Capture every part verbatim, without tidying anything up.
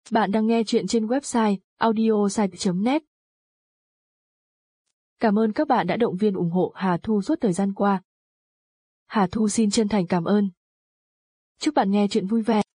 Bạn đang nghe chuyện trên website audiosite chấm net. Cảm ơn các bạn đã động viên ủng hộ Hà Thu suốt thời gian qua. Hà Thu xin chân thành cảm ơn. Chúc bạn nghe chuyện vui vẻ.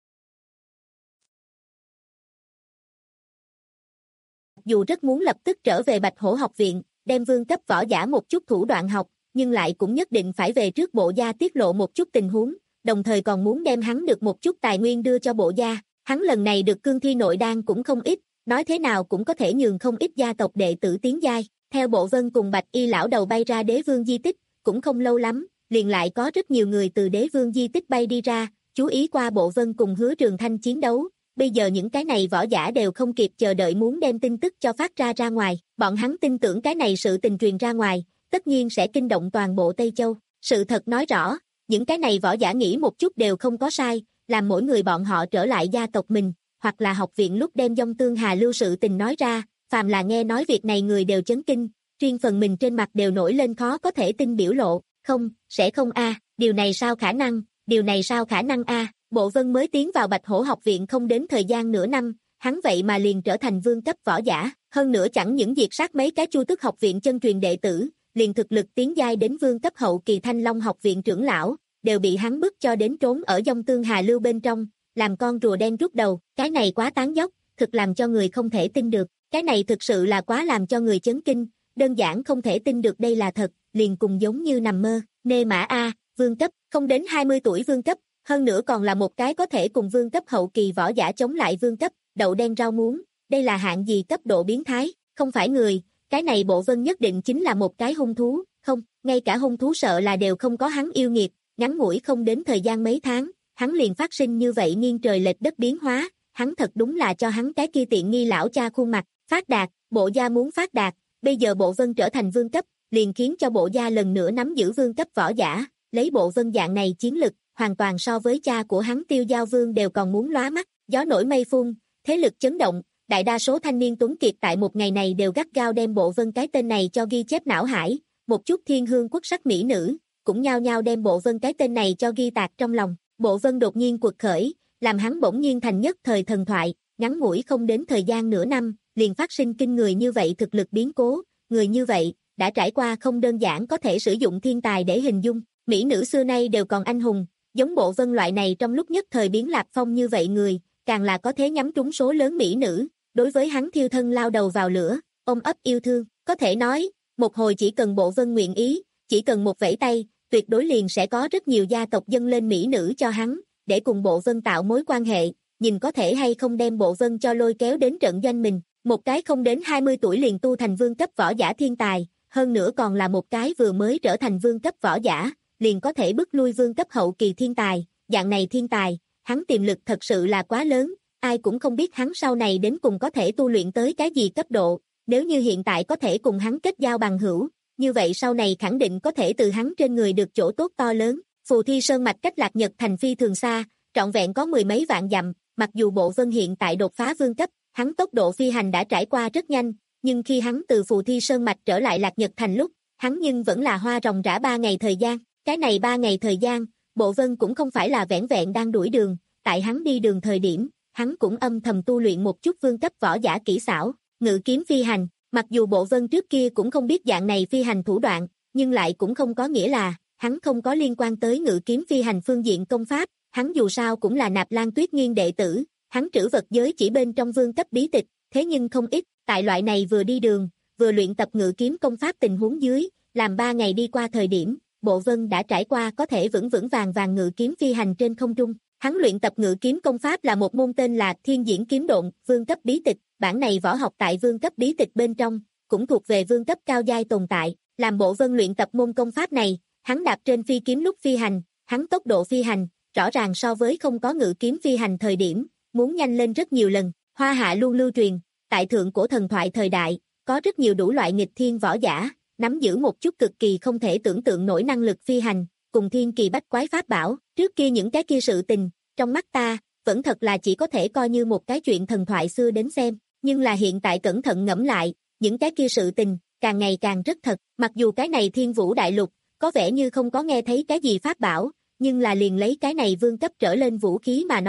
Dù rất muốn lập tức trở về Bạch Hổ học viện, đem vương cấp võ giả một chút thủ đoạn học, nhưng lại cũng nhất định phải về trước bộ gia tiết lộ một chút tình huống, đồng thời còn muốn đem hắn được một chút tài nguyên đưa cho bộ gia. Hắn lần này được cương thi nội đan cũng không ít, nói thế nào cũng có thể nhường không ít gia tộc đệ tử tiến giai. Theo Bộ Vân cùng Bạch Y lão đầu bay ra đế vương di tích, cũng không lâu lắm, liền lại có rất nhiều người từ đế vương di tích bay đi ra, chú ý qua Bộ Vân cùng Hứa Trường Thanh chiến đấu. Bây giờ những cái này võ giả đều không kịp chờ đợi muốn đem tin tức cho phát ra ra ngoài, bọn hắn tin tưởng cái này sự tình truyền ra ngoài, tất nhiên sẽ kinh động toàn bộ Tây Châu. Sự thật nói rõ, những cái này võ giả nghĩ một chút đều không có sai, làm mỗi người bọn họ trở lại gia tộc mình, hoặc là học viện lúc đem Dông Tương Hà Lưu sự tình nói ra, phàm là nghe nói việc này người đều chấn kinh, riêng phần mình trên mặt đều nổi lên khó có thể tin biểu lộ, không, sẽ không a, điều này sao khả năng, điều này sao khả năng a. Bộ Vân mới tiến vào Bạch Hổ học viện không đến thời gian nửa năm, hắn vậy mà liền trở thành vương cấp võ giả, hơn nữa chẳng những diệt sát mấy cái Chu Tước học viện chân truyền đệ tử, liền thực lực tiến giai đến vương cấp hậu kỳ Thanh Long học viện trưởng lão, đều bị hắn bức cho đến trốn ở Dông Tương Hà Lưu bên trong, làm con rùa đen rút đầu, cái này quá tán dóc, thực làm cho người không thể tin được, cái này thực sự là quá làm cho người chấn kinh, đơn giản không thể tin được đây là thật, liền cùng giống như nằm mơ. Nê Mã A, vương cấp, không đến hai mươi tuổi vương cấp, hơn nữa còn là một cái có thể cùng vương cấp hậu kỳ võ giả chống lại vương cấp, đậu đen rau muống, đây là hạng gì cấp độ biến thái, không phải người, cái này Bộ Vân nhất định chính là một cái hung thú, không, ngay cả hung thú sợ là đều không có hắn yêu nghiệt, ngắn ngủi không đến thời gian mấy tháng, hắn liền phát sinh như vậy nghiêng trời lệch đất biến hóa, hắn thật đúng là cho hắn cái kia tiện nghi lão cha khuôn mặt, phát đạt, bộ gia muốn phát đạt, bây giờ Bộ Vân trở thành vương cấp, liền khiến cho bộ gia lần nữa nắm giữ vương cấp võ giả, lấy Bộ Vân dạng này chiến lực, hoàn toàn so với cha của hắn Tiêu Giao Vương đều còn muốn lóa mắt, gió nổi mây phun, thế lực chấn động, đại đa số thanh niên tuấn kiệt tại một ngày này đều gắt gao đem Bộ Vân cái tên này cho ghi chép não hải, một chút thiên hương quốc sắc mỹ nữ, cũng nhao nhao đem Bộ Vân cái tên này cho ghi tạc trong lòng. Bộ Vân đột nhiên quật khởi, làm hắn bỗng nhiên thành nhất thời thần thoại, ngắn ngủi không đến thời gian nửa năm, liền phát sinh kinh người như vậy thực lực biến cố, người như vậy, đã trải qua không đơn giản có thể sử dụng thiên tài để hình dung, mỹ nữ xưa nay đều còn anh hùng, giống Bộ Vân loại này trong lúc nhất thời biến lạc phong như vậy người, càng là có thể nhắm trúng số lớn mỹ nữ, đối với hắn thiêu thân lao đầu vào lửa, ôm ấp yêu thương, có thể nói, một hồi chỉ cần Bộ Vân nguyện ý, chỉ cần một vẫy tay, tuyệt đối liền sẽ có rất nhiều gia tộc dâng lên mỹ nữ cho hắn, để cùng Bộ Vân tạo mối quan hệ, nhìn có thể hay không đem Bộ Vân cho lôi kéo đến trận doanh mình, một cái không đến hai mươi tuổi liền tu thành vương cấp võ giả thiên tài, hơn nữa còn là một cái vừa mới trở thành vương cấp võ giả, liền có thể bức lui vương cấp hậu kỳ thiên tài, dạng này thiên tài, hắn tiềm lực thật sự là quá lớn, ai cũng không biết hắn sau này đến cùng có thể tu luyện tới cái gì cấp độ, nếu như hiện tại có thể cùng hắn kết giao bằng hữu, như vậy sau này khẳng định có thể từ hắn trên người được chỗ tốt to lớn. Phù Thi Sơn mạch cách Lạc Nhật thành phi thường xa, trọn vẹn có mười mấy vạn dặm, mặc dù Bộ Vân hiện tại đột phá vương cấp, hắn tốc độ phi hành đã trải qua rất nhanh, nhưng khi hắn từ Phù Thi Sơn mạch trở lại Lạc Nhật thành lúc, hắn nhưng vẫn là hoa ròng rã ba ngày thời gian, cái này ba ngày thời gian, Bộ Vân cũng không phải là vẻn vẹn đang đuổi đường, tại hắn đi đường thời điểm, hắn cũng âm thầm tu luyện một chút vương cấp võ giả kỹ xảo, ngự kiếm phi hành. Mặc dù Bộ Vân trước kia cũng không biết dạng này phi hành thủ đoạn, nhưng lại cũng không có nghĩa là hắn không có liên quan tới ngự kiếm phi hành phương diện công pháp, hắn dù sao cũng là Nạp Lan Tuyết Nghiên đệ tử, hắn trữ vật giới chỉ bên trong vương cấp bí tịch, thế nhưng không ít, tại loại này vừa đi đường, vừa luyện tập ngự kiếm công pháp tình huống dưới, làm ba ngày đi qua thời điểm, Bộ Vân đã trải qua có thể vững vững vàng vàng ngự kiếm phi hành trên không trung. Hắn luyện tập ngự kiếm công pháp là một môn tên là Thiên Diễn Kiếm Độn, vương cấp bí tịch, bản này võ học tại vương cấp bí tịch bên trong, cũng thuộc về vương cấp cao giai tồn tại, làm Bộ Vân luyện tập môn công pháp này, hắn đạp trên phi kiếm lúc phi hành, hắn tốc độ phi hành, rõ ràng so với không có ngự kiếm phi hành thời điểm, muốn nhanh lên rất nhiều lần. Hoa hạ luôn lưu truyền, tại thượng cổ thần thoại thời đại, có rất nhiều đủ loại nghịch thiên võ giả, nắm giữ một chút cực kỳ không thể tưởng tượng nổi năng lực phi hành, cùng thiên kỳ bách quái pháp bảo, trước kia những cái kia sự tình, trong mắt ta, vẫn thật là chỉ có thể coi như một cái chuyện thần thoại xưa đến xem, nhưng là hiện tại cẩn thận ngẫm lại, những cái kia sự tình, càng ngày càng rất thật, mặc dù cái này thiên vũ đại lục, có vẻ như không có nghe thấy cái gì pháp bảo, nhưng là liền lấy cái này vương cấp trở lên vũ khí mà nói,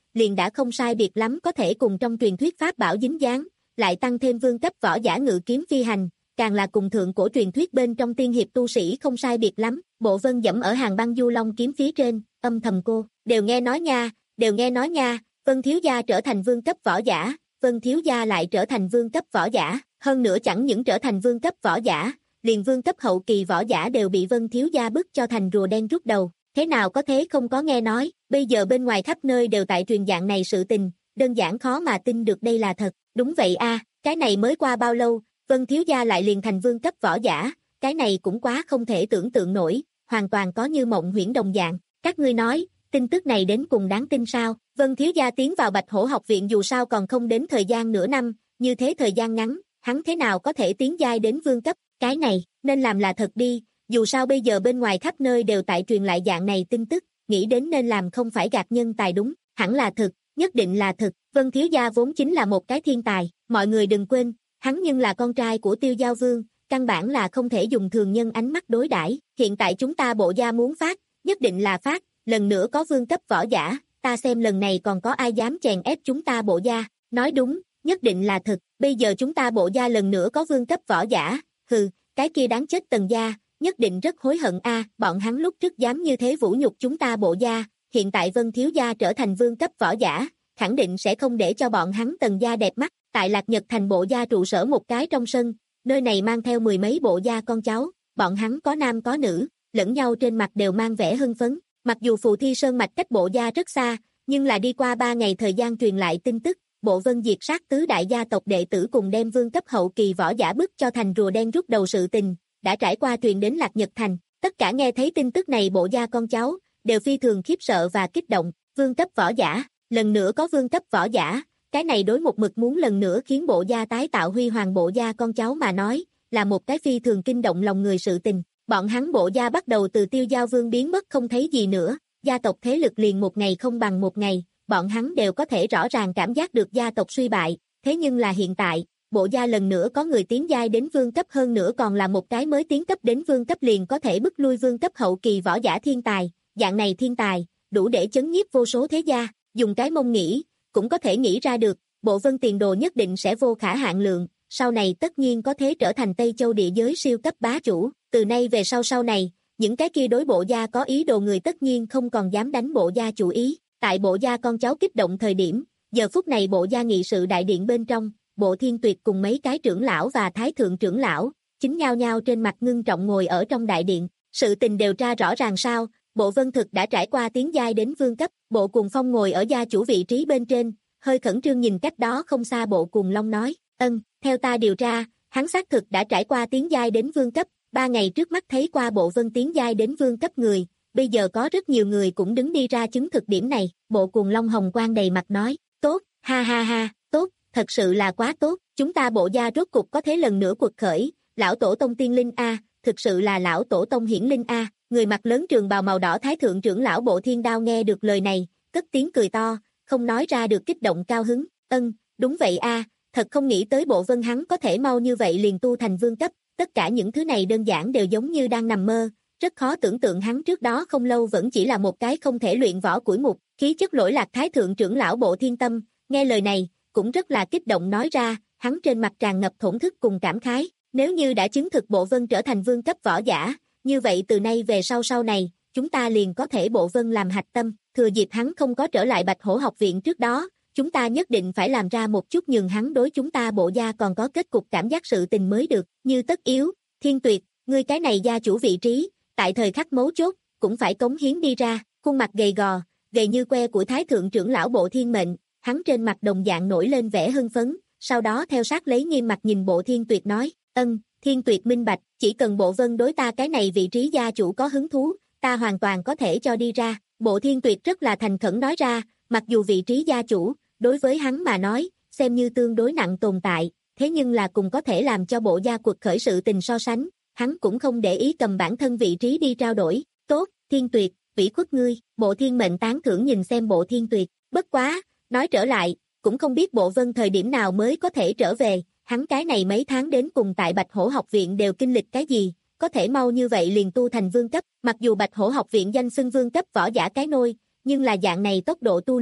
liền đã không sai biệt lắm có thể cùng trong truyền thuyết pháp bảo dính dáng, lại tăng thêm vương cấp võ giả ngự kiếm phi hành, càng là cùng thượng cổ truyền thuyết bên trong tiên hiệp tu sĩ không sai biệt lắm. Bộ Vân dẫm ở hàng băng du long kiếm phía trên, âm thầm cô, đều nghe nói nha, đều nghe nói nha, Vân thiếu gia trở thành vương cấp võ giả, Vân thiếu gia lại trở thành vương cấp võ giả, hơn nữa chẳng những trở thành vương cấp võ giả, liền vương cấp hậu kỳ võ giả đều bị Vân thiếu gia bức cho thành rùa đen rút đầu, thế nào có thế không có nghe nói, bây giờ bên ngoài khắp nơi đều tại truyền dạng này sự tình, đơn giản khó mà tin được đây là thật. Đúng vậy a, cái này mới qua bao lâu, Vân thiếu gia lại liền thành vương cấp võ giả, cái này cũng quá không thể tưởng tượng nổi, hoàn toàn có như mộng huyễn đồng dạng. Các ngươi nói, tin tức này đến cùng đáng tin sao? Vân thiếu gia tiến vào Bạch Hổ học viện dù sao còn không đến thời gian nửa năm, như thế thời gian ngắn, hắn thế nào có thể tiến giai đến vương cấp, cái này, nên làm là thật đi, dù sao bây giờ bên ngoài khắp nơi đều tại truyền lại dạng này tin tức, nghĩ đến nên làm không phải gạt nhân tài đúng, hẳn là thực, nhất định là thực, Vân thiếu gia vốn chính là một cái thiên tài, mọi người đừng quên, hắn nhưng là con trai của Tiêu Giao Vương, căn bản là không thể dùng thường nhân ánh mắt đối đãi. Hiện tại chúng ta bộ gia muốn phát, nhất định là phát, lần nữa có vương cấp võ giả, ta xem lần này còn có ai dám chèn ép chúng ta bộ gia, nói đúng, nhất định là thực, bây giờ chúng ta bộ gia lần nữa có vương cấp võ giả, hừ, cái kia đáng chết Tần gia, nhất định rất hối hận a, bọn hắn lúc trước dám như thế vũ nhục chúng ta bộ gia, hiện tại Vân thiếu gia trở thành vương cấp võ giả, khẳng định sẽ không để cho bọn hắn Tần gia đẹp mắt. Tại Lạc Nhật thành bộ gia trụ sở một cái trong sân, nơi này mang theo mười mấy bộ gia con cháu, bọn hắn có nam có nữ, lẫn nhau trên mặt đều mang vẻ hưng phấn. Mặc dù Phù Thi Sơn mạch cách bộ gia rất xa, nhưng là đi qua ba ngày thời gian truyền lại tin tức, bộ Vân diệt sát tứ đại gia tộc đệ tử cùng đem vương cấp hậu kỳ võ giả bức cho thành rùa đen rút đầu sự tình, đã trải qua truyền đến Lạc Nhật thành. Tất cả nghe thấy tin tức này bộ gia con cháu, đều phi thường khiếp sợ và kích động, vương cấp võ giả, lần nữa có vương cấp võ giả. Cái này đối một mực muốn lần nữa khiến bộ gia tái tạo huy hoàng bộ gia con cháu mà nói, là một cái phi thường kinh động lòng người sự tình. Bọn hắn bộ gia bắt đầu từ Tiêu Giao Vương biến mất không thấy gì nữa, gia tộc thế lực liền một ngày không bằng một ngày, bọn hắn đều có thể rõ ràng cảm giác được gia tộc suy bại, thế nhưng là hiện tại, bộ gia lần nữa có người tiến giai đến vương cấp, hơn nữa còn là một cái mới tiến cấp đến vương cấp liền có thể bức lui vương cấp hậu kỳ võ giả thiên tài, dạng này thiên tài, đủ để chấn nhiếp vô số thế gia, dùng cái mông nghĩ, cũng có thể nghĩ ra được, bộ Vân tiền đồ nhất định sẽ vô khả hạn lượng, sau này tất nhiên có thể trở thành Tây Châu địa giới siêu cấp bá chủ, từ nay về sau sau này, những cái kia đối bộ gia có ý đồ người tất nhiên không còn dám đánh bộ gia chủ ý, tại bộ gia con cháu kích động thời điểm, giờ phút này bộ gia nghị sự đại điện bên trong, bộ Thiên Tuyệt cùng mấy cái trưởng lão và thái thượng trưởng lão, chính nhao nhao trên mặt ngưng trọng ngồi ở trong đại điện, sự tình điều tra rõ ràng sao, bộ Vân thực đã trải qua tiến giai đến vương cấp, bộ Cuồng Phong ngồi ở gia chủ vị trí bên trên, hơi khẩn trương nhìn cách đó không xa bộ Cuồng Long nói, ân, theo ta điều tra, hắn xác thực đã trải qua tiến giai đến vương cấp, ba ngày trước mắt thấy qua bộ Vân tiến giai đến vương cấp người, bây giờ có rất nhiều người cũng đứng đi ra chứng thực điểm này, bộ Cuồng Long hồng quang đầy mặt nói, tốt, ha ha ha, tốt, thật sự là quá tốt, chúng ta bộ gia rốt cục có thế lần nữa cuộc khởi, lão tổ tông tiên linh A, thực sự là lão tổ tông hiển linh A, người mặc lớn trường bào màu đỏ thái thượng trưởng lão bộ Thiên Đao nghe được lời này, cất tiếng cười to, không nói ra được kích động cao hứng, ân, đúng vậy A, thật không nghĩ tới bộ Vân hắn có thể mau như vậy liền tu thành vương cấp, tất cả những thứ này đơn giản đều giống như đang nằm mơ, rất khó tưởng tượng hắn trước đó không lâu vẫn chỉ là một cái không thể luyện võ củi mục, khí chất lỗi lạc thái thượng trưởng lão bộ Thiên Tâm, nghe lời này, cũng rất là kích động nói ra, hắn trên mặt tràn ngập thổn thức cùng cảm khái, nếu như đã chứng thực bộ Vân trở thành vương cấp võ giả, như vậy từ nay về sau sau này, chúng ta liền có thể bộ Vân làm hạch tâm, thừa dịp hắn không có trở lại Bạch Hổ học viện trước đó, chúng ta nhất định phải làm ra một chút nhường hắn đối chúng ta bộ gia còn có kết cục cảm giác sự tình mới được, như tất yếu, Thiên Tuyệt, ngươi cái này gia chủ vị trí, tại thời khắc mấu chốt, cũng phải cống hiến đi ra, khuôn mặt gầy gò, gầy như que của thái thượng trưởng lão bộ Thiên Mệnh, hắn trên mặt đồng dạng nổi lên vẻ hưng phấn, sau đó theo sát lấy nghiêm mặt nhìn bộ Thiên Tuyệt nói, ân, Thiên Tuyệt minh bạch, chỉ cần bộ Vân đối ta cái này vị trí gia chủ có hứng thú, ta hoàn toàn có thể cho đi ra, bộ Thiên Tuyệt rất là thành khẩn nói ra, mặc dù vị trí gia chủ, đối với hắn mà nói, xem như tương đối nặng tồn tại, thế nhưng là cùng có thể làm cho bộ gia cuộc khởi sự tình so sánh, hắn cũng không để ý cầm bản thân vị trí đi trao đổi, tốt, Thiên Tuyệt, vĩ khuất ngươi, bộ Thiên Mệnh tán thưởng nhìn xem bộ Thiên Tuyệt, bất quá, nói trở lại, cũng không biết bộ Vân thời điểm nào mới có thể trở về, hắn cái này mấy tháng đến cùng tại Bạch Hổ học viện đều kinh lịch cái gì, có thể mau như vậy liền tu thành vương cấp, mặc dù Bạch Hổ học viện danh xưng vương cấp võ giả cái nôi, nhưng là dạng này tốc độ tu luyện,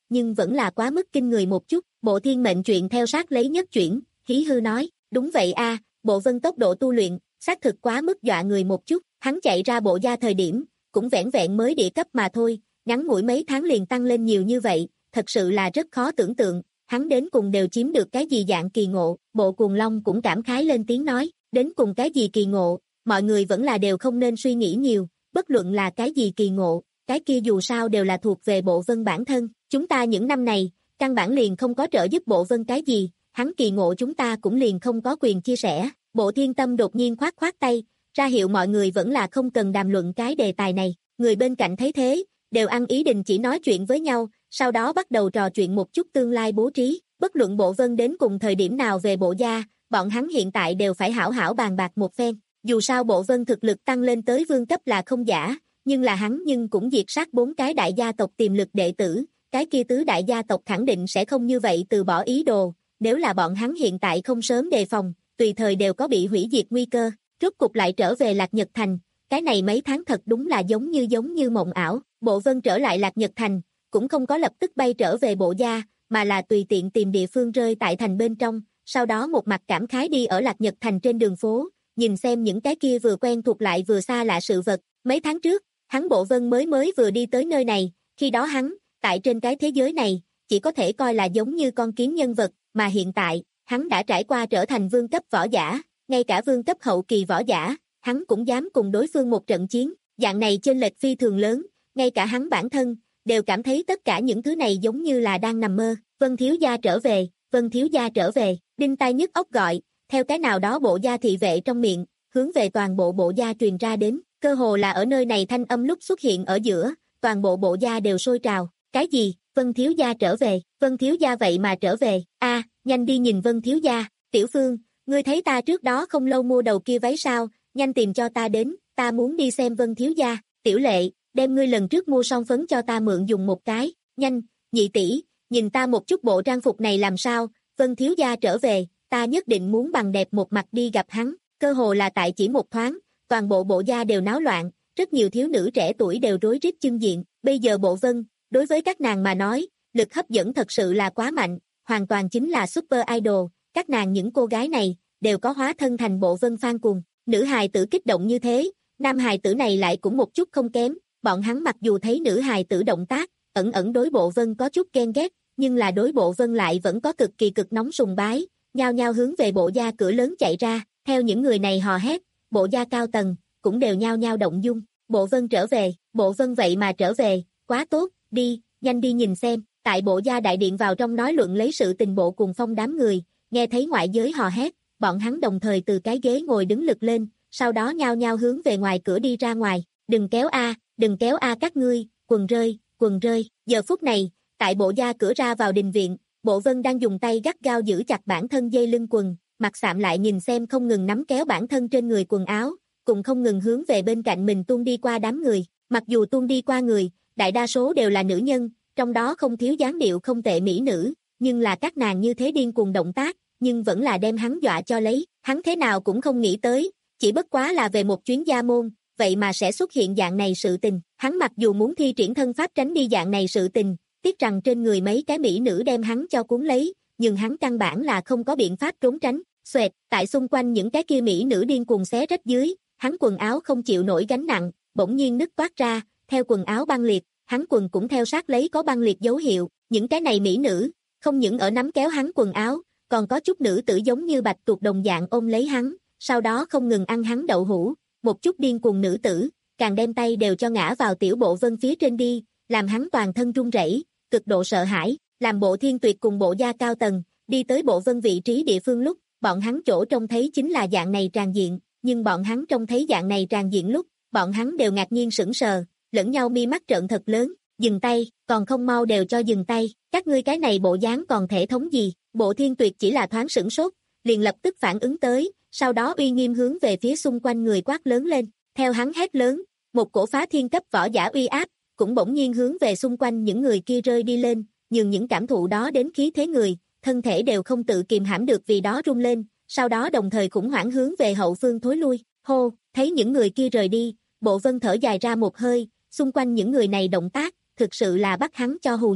nhưng vẫn là quá mức kinh người một chút, bộ thiên mệnh chuyện theo sát lấy nhất chuyển, hí hư nói, đúng vậy a, bộ vân tốc độ tu luyện, xác thực quá mức dọa người một chút, hắn chạy ra bộ gia thời điểm, cũng vẻn vẹn mới địa cấp mà thôi, ngắn ngủi mấy tháng liền tăng lên nhiều như vậy, thật sự là rất khó tưởng tượng, hắn đến cùng đều chiếm được cái gì dạng kỳ ngộ, bộ cuồng long cũng cảm khái lên tiếng nói, đến cùng cái gì kỳ ngộ, mọi người vẫn là đều không nên suy nghĩ nhiều, bất luận là cái gì kỳ ngộ, cái kia dù sao đều là thuộc về bộ vân bản thân, chúng ta những năm này, căn bản liền không có trợ giúp bộ vân cái gì, hắn kỳ ngộ chúng ta cũng liền không có quyền chia sẻ, bộ thiên tâm đột nhiên khoát khoát tay, ra hiệu mọi người vẫn là không cần đàm luận cái đề tài này, người bên cạnh thấy thế, đều ăn ý đình chỉ nói chuyện với nhau, sau đó bắt đầu trò chuyện một chút tương lai bố trí, bất luận bộ vân đến cùng thời điểm nào về bộ gia, bọn hắn hiện tại đều phải hảo hảo bàn bạc một phen, dù sao bộ vân thực lực tăng lên tới vương cấp là không giả, nhưng là hắn nhưng cũng diệt sát bốn cái đại gia tộc tiềm lực đệ tử, cái kia tứ đại gia tộc khẳng định sẽ không như vậy từ bỏ ý đồ, nếu là bọn hắn hiện tại không sớm đề phòng, tùy thời đều có bị hủy diệt nguy cơ, rốt cục lại trở về Lạc Nhật Thành, cái này mấy tháng thật đúng là giống như giống như mộng ảo, bộ vân trở lại Lạc Nhật Thành, cũng không có lập tức bay trở về bộ gia, mà là tùy tiện tìm địa phương rơi tại thành bên trong, sau đó một mặt cảm khái đi ở Lạc Nhật Thành trên đường phố, nhìn xem những cái kia vừa quen thuộc lại vừa xa lạ sự vật, mấy tháng trước, hắn bộ vân mới mới vừa đi tới nơi này, khi đó hắn, tại trên cái thế giới này, chỉ có thể coi là giống như con kiến nhân vật, mà hiện tại, hắn đã trải qua trở thành vương cấp võ giả, ngay cả vương cấp hậu kỳ võ giả, hắn cũng dám cùng đối phương một trận chiến, dạng này chênh lệch phi thường lớn, ngay cả hắn bản thân, đều cảm thấy tất cả những thứ này giống như là đang nằm mơ, Vân thiếu gia trở về, Vân thiếu gia trở về, đinh tai nhức óc gọi, theo cái nào đó bộ gia thị vệ trong miệng, hướng về toàn bộ bộ gia truyền ra đến, cơ hồ là ở nơi này thanh âm lúc xuất hiện ở giữa, toàn bộ bộ gia đều sôi trào, cái gì, Vân thiếu gia trở về, Vân thiếu gia vậy mà trở về, a, nhanh đi nhìn Vân thiếu gia, Tiểu Phương, ngươi thấy ta trước đó không lâu mua đầu kia váy sao, nhanh tìm cho ta đến, ta muốn đi xem Vân thiếu gia, Tiểu Lệ, đem ngươi lần trước mua son phấn cho ta mượn dùng một cái, nhanh, nhị tỷ, nhìn ta một chút bộ trang phục này làm sao, Vân thiếu gia trở về, ta nhất định muốn bằng đẹp một mặt đi gặp hắn, cơ hồ là tại chỉ một thoáng, toàn bộ bộ gia đều náo loạn, rất nhiều thiếu nữ trẻ tuổi đều rối rít chưng diện, bây giờ bộ Vân, đối với các nàng mà nói, lực hấp dẫn thật sự là quá mạnh, hoàn toàn chính là super idol, các nàng những cô gái này, đều có hóa thân thành bộ Vân fan cuồng, nữ hài tử kích động như thế, nam hài tử này lại cũng một chút không kém, bọn hắn mặc dù thấy nữ hài tử động tác, ẩn ẩn đối bộ Vân có chút ghen ghét, nhưng là đối bộ Vân lại vẫn có cực kỳ cực nóng sùng bái, nhao nhao hướng về bộ gia cửa lớn chạy ra, theo những người này hò hét, bộ gia cao tầng, cũng đều nhao nhao động dung, bộ Vân trở về, bộ Vân vậy mà trở về, quá tốt, đi, nhanh đi nhìn xem, tại bộ gia đại điện vào trong nói luận lấy sự tình bộ cùng phong đám người, nghe thấy ngoại giới hò hét, bọn hắn đồng thời từ cái ghế ngồi đứng lực lên, sau đó nhao nhao hướng về ngoài cửa đi ra ngoài, đừng kéo a, đừng kéo a các ngươi, quần rơi, quần rơi, giờ phút này, tại bộ gia cửa ra vào đình viện, bộ Vân đang dùng tay gắt gao giữ chặt bản thân dây lưng quần, mặt sạm lại nhìn xem không ngừng nắm kéo bản thân trên người quần áo, cùng không ngừng hướng về bên cạnh mình tuôn đi qua đám người, mặc dù tuôn đi qua người, đại đa số đều là nữ nhân, trong đó không thiếu dáng điệu không tệ mỹ nữ, nhưng là các nàng như thế điên cuồng động tác, nhưng vẫn là đem hắn dọa cho lấy, hắn thế nào cũng không nghĩ tới, chỉ bất quá là về một chuyến gia môn, vậy mà sẽ xuất hiện dạng này sự tình, hắn mặc dù muốn thi triển thân pháp tránh đi dạng này sự tình, tiếc rằng trên người mấy cái mỹ nữ đem hắn cho cuốn lấy, nhưng hắn căn bản là không có biện pháp trốn tránh, xoẹt, tại xung quanh những cái kia mỹ nữ điên cuồng xé rách dưới, hắn quần áo không chịu nổi gánh nặng, bỗng nhiên nứt toát ra, theo quần áo băng liệt, hắn quần cũng theo sát lấy có băng liệt dấu hiệu, những cái này mỹ nữ, không những ở nắm kéo hắn quần áo, còn có chút nữ tử giống như bạch tuộc đồng dạng ôm lấy hắn, sau đó không ngừng ăn hắn đậu hũ, một chút điên cuồng nữ tử, càng đem tay đều cho ngã vào tiểu bộ Vân phía trên đi, làm hắn toàn thân run rẩy, cực độ sợ hãi, làm bộ Thiên Tuyệt cùng bộ gia cao tầng, đi tới bộ Vân vị trí địa phương lúc, bọn hắn chỗ trông thấy chính là dạng này tràn diện, nhưng bọn hắn trông thấy dạng này tràn diện lúc, bọn hắn đều ngạc nhiên sững sờ, lẫn nhau mi mắt trợn thật lớn, dừng tay, còn không mau đều cho dừng tay, các ngươi cái này bộ dáng còn thể thống gì, bộ Thiên Tuyệt chỉ là thoáng sửng sốt, liền lập tức phản ứng tới, sau đó uy nghiêm hướng về phía xung quanh người quát lớn lên, theo hắn hét lớn, một cổ phá thiên cấp võ giả uy áp, cũng bỗng nhiên hướng về xung quanh những người kia rơi đi lên, nhưng những cảm thụ đó đến khí thế người, thân thể đều không tự kìm hãm được vì đó rung lên, sau đó đồng thời khủng hoảng hướng về hậu phương thối lui, hô, thấy những người kia rời đi, bộ Vân thở dài ra một hơi, xung quanh những người này động tác, thực sự là bắt hắn cho hù dọa,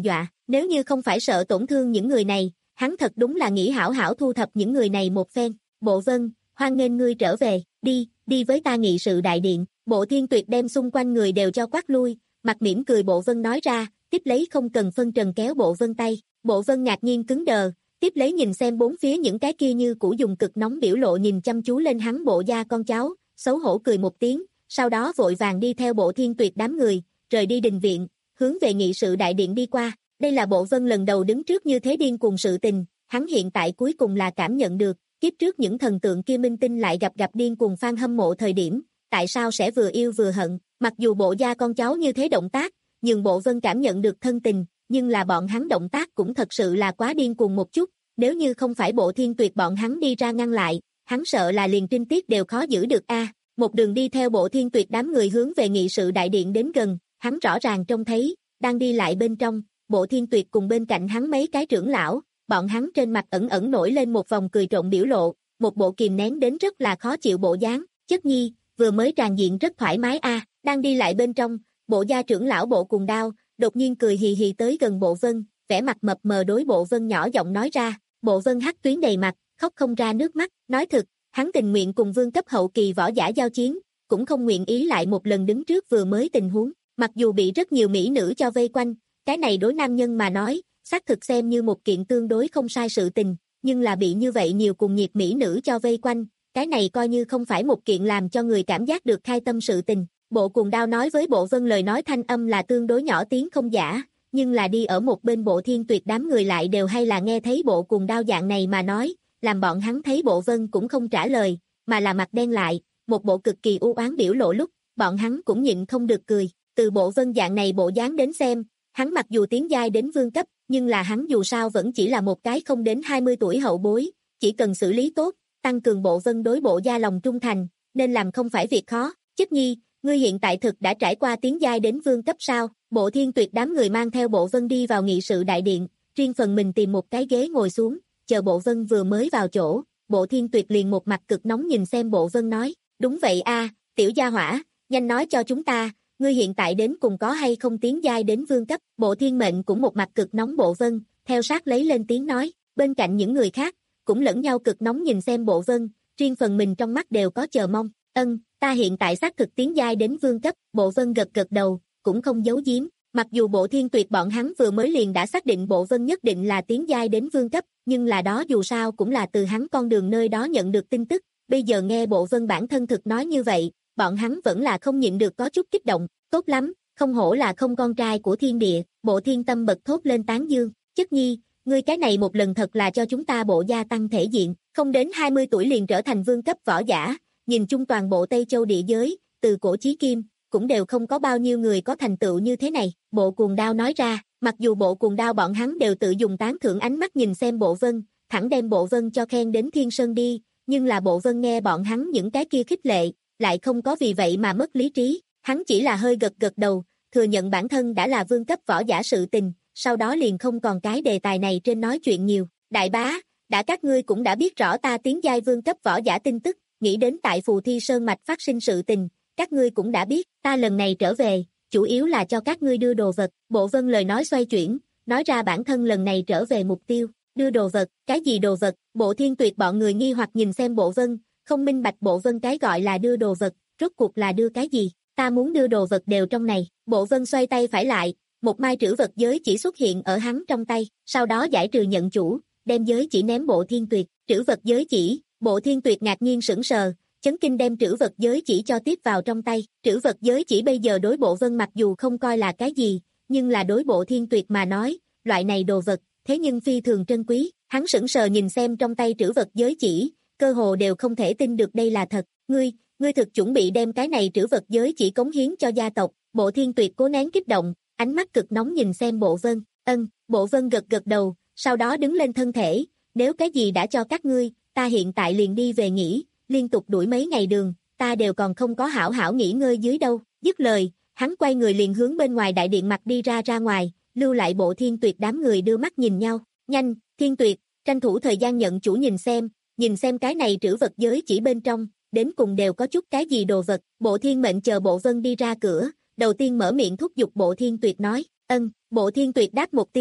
Nếu như không phải sợ tổn thương những người này, hắn thật đúng là nghĩ hảo hảo thu thập những người này một phen. Bộ Vân, hoan nghênh ngươi trở về, đi, đi với ta nghị sự đại điện. Bộ Thiên Tuyệt đem xung quanh người đều cho quát lui, mặt mỉm cười Bộ Vân nói ra, tiếp lấy không cần phân trần kéo Bộ Vân tay. Bộ Vân ngạc nhiên cứng đờ, tiếp lấy nhìn xem bốn phía những cái kia như cũ dùng cực nóng biểu lộ nhìn chăm chú lên hắn bộ gia con cháu, xấu hổ cười một tiếng, sau đó vội vàng đi theo Bộ Thiên Tuyệt đám người, rời đi đình viện, hướng về nghị sự đại điện đi qua. Đây là Bộ Vân lần đầu đứng trước như thế điên cuồng sự tình, hắn hiện tại cuối cùng là cảm nhận được, kiếp trước những thần tượng kia minh tinh lại gặp gặp điên cuồng fan hâm mộ thời điểm, tại sao sẽ vừa yêu vừa hận, mặc dù bộ gia con cháu như thế động tác, nhưng Bộ Vân cảm nhận được thân tình, nhưng là bọn hắn động tác cũng thật sự là quá điên cuồng một chút, nếu như không phải Bộ Thiên Tuyệt bọn hắn đi ra ngăn lại, hắn sợ là liền trinh tiết đều khó giữ được a. Một đường đi theo Bộ Thiên Tuyệt đám người hướng về nghị sự đại điện đến gần, hắn rõ ràng trông thấy, đang đi lại bên trong, Bộ Thiên Tuyệt cùng bên cạnh hắn mấy cái trưởng lão, bọn hắn trên mặt ẩn ẩn nổi lên một vòng cười trộn biểu lộ, một bộ kìm nén đến rất là khó chịu bộ dáng. Chất nhi, vừa mới tràn diện rất thoải mái a. Đang đi lại bên trong, Bộ gia trưởng lão Bộ Cùng Đao, đột nhiên cười hì hì tới gần Bộ Vân, vẻ mặt mập mờ đối Bộ Vân nhỏ giọng nói ra. Bộ Vân hắt tuyến đầy mặt, khóc không ra nước mắt, nói thực, hắn tình nguyện cùng vương cấp hậu kỳ võ giả giao chiến, cũng không nguyện ý lại một lần đứng trước vừa mới tình huống, mặc dù bị rất nhiều mỹ nữ cho vây quanh, cái này đối nam nhân mà nói, xác thực xem như một kiện tương đối không sai sự tình, nhưng là bị như vậy nhiều cùng nhiệt mỹ nữ cho vây quanh, cái này coi như không phải một kiện làm cho người cảm giác được khai tâm sự tình. Bộ Cùng Đao nói với Bộ Vân lời nói thanh âm là tương đối nhỏ tiếng không giả, nhưng là đi ở một bên Bộ Thiên Tuyệt đám người lại đều hay là nghe thấy Bộ Cùng Đao dạng này mà nói, làm bọn hắn thấy Bộ Vân cũng không trả lời, mà là mặt đen lại, một bộ cực kỳ u oán biểu lộ lúc, bọn hắn cũng nhịn không được cười. Từ Bộ Vân dạng này bộ dáng đến xem, hắn mặc dù tiến giai đến vương cấp, nhưng là hắn dù sao vẫn chỉ là một cái không đến hai mươi tuổi hậu bối, chỉ cần xử lý tốt, tăng cường Bộ Vân đối bộ gia lòng trung thành, nên làm không phải việc khó. Chất nhi, ngươi hiện tại thực đã trải qua tiến giai đến vương cấp sao? Bộ Thiên Tuyệt đám người mang theo Bộ Vân đi vào nghị sự đại điện, riêng phần mình tìm một cái ghế ngồi xuống, chờ Bộ Vân vừa mới vào chỗ, Bộ Thiên Tuyệt liền một mặt cực nóng nhìn xem Bộ Vân nói, đúng vậy a, tiểu gia hỏa, nhanh nói cho chúng ta, ngươi hiện tại đến cùng có hay không tiến giai đến vương cấp? Bộ Thiên Mệnh cũng một mặt cực nóng Bộ Vân, theo sát lấy lên tiếng nói, bên cạnh những người khác, cũng lẫn nhau cực nóng nhìn xem Bộ Vân, riêng phần mình trong mắt đều có chờ mong, ân, ta hiện tại xác thực tiến giai đến vương cấp, Bộ Vân gật gật đầu, cũng không giấu giếm, mặc dù Bộ Thiên Tuyệt bọn hắn vừa mới liền đã xác định Bộ Vân nhất định là tiến giai đến vương cấp, nhưng là đó dù sao cũng là từ hắn con đường nơi đó nhận được tin tức, bây giờ nghe Bộ Vân bản thân thực nói như vậy, bọn hắn vẫn là không nhịn được có chút kích động, tốt lắm, không hổ là không con trai của thiên địa, Bộ Thiên Tâm bật thốt lên tán dương, chất nhi, ngươi cái này một lần thật là cho chúng ta bộ gia tăng thể diện, không đến hai mươi tuổi liền trở thành vương cấp võ giả, nhìn chung toàn bộ Tây Châu địa giới, từ cổ chí kim, cũng đều không có bao nhiêu người có thành tựu như thế này, Bộ Cuồng Đao nói ra, mặc dù Bộ Cuồng Đao bọn hắn đều tự dùng tán thưởng ánh mắt nhìn xem Bộ Vân, thẳng đem Bộ Vân cho khen đến thiên sơn đi, nhưng là Bộ Vân nghe bọn hắn những cái kia khích lệ, lại không có vì vậy mà mất lý trí, hắn chỉ là hơi gật gật đầu, thừa nhận bản thân đã là vương cấp võ giả sự tình, sau đó liền không còn cái đề tài này trên nói chuyện nhiều. Đại bá, đã các ngươi cũng đã biết rõ ta tiến giai vương cấp võ giả tin tức, nghĩ đến tại Phù Thi Sơn Mạch phát sinh sự tình, các ngươi cũng đã biết, ta lần này trở về, chủ yếu là cho các ngươi đưa đồ vật. Bộ Vân lời nói xoay chuyển, nói ra bản thân lần này trở về mục tiêu, đưa đồ vật, cái gì đồ vật? Bộ Thiên Tuyệt bọn người nghi hoặc nhìn xem Bộ Vân, không minh bạch Bộ Vân cái gọi là đưa đồ vật, rốt cuộc là đưa cái gì? Ta muốn đưa đồ vật đều trong này. Bộ Vân xoay tay phải lại, một mai trữ vật giới chỉ xuất hiện ở hắn trong tay, sau đó giải trừ nhận chủ, đem giới chỉ ném Bộ Thiên Tuyệt. Trữ vật giới chỉ, Bộ Thiên Tuyệt ngạc nhiên sững sờ, chấn kinh đem trữ vật giới chỉ cho tiếp vào trong tay. Trữ vật giới chỉ bây giờ đối Bộ Vân mặc dù không coi là cái gì, nhưng là đối Bộ Thiên Tuyệt mà nói, loại này đồ vật, thế nhưng phi thường trân quý. Hắn sững sờ nhìn xem trong tay trữ vật giới chỉ, cơ hồ đều không thể tin được đây là thật. Ngươi, ngươi thực chuẩn bị đem cái này trữ vật giới chỉ cống hiến cho gia tộc? Bộ Thiên Tuyệt cố nén kích động, ánh mắt cực nóng nhìn xem Bộ Vân. Ân, Bộ Vân gật gật đầu, sau đó đứng lên thân thể, nếu cái gì đã cho các ngươi, ta hiện tại liền đi về nghỉ, liên tục đuổi mấy ngày đường, ta đều còn không có hảo hảo nghỉ ngơi dưới đâu. Dứt lời, hắn quay người liền hướng bên ngoài đại điện mặt đi ra ra ngoài, lưu lại Bộ Thiên Tuyệt đám người đưa mắt nhìn nhau. Nhanh, Thiên Tuyệt, tranh thủ thời gian nhận chủ nhìn xem, nhìn xem cái này trữ vật giới chỉ bên trong, đến cùng đều có chút cái gì đồ vật. Bộ Thiên Mệnh chờ Bộ Vân đi ra cửa, đầu tiên mở miệng thúc giục Bộ Thiên Tuyệt nói, ân, Bộ Thiên Tuyệt đáp một tiếng,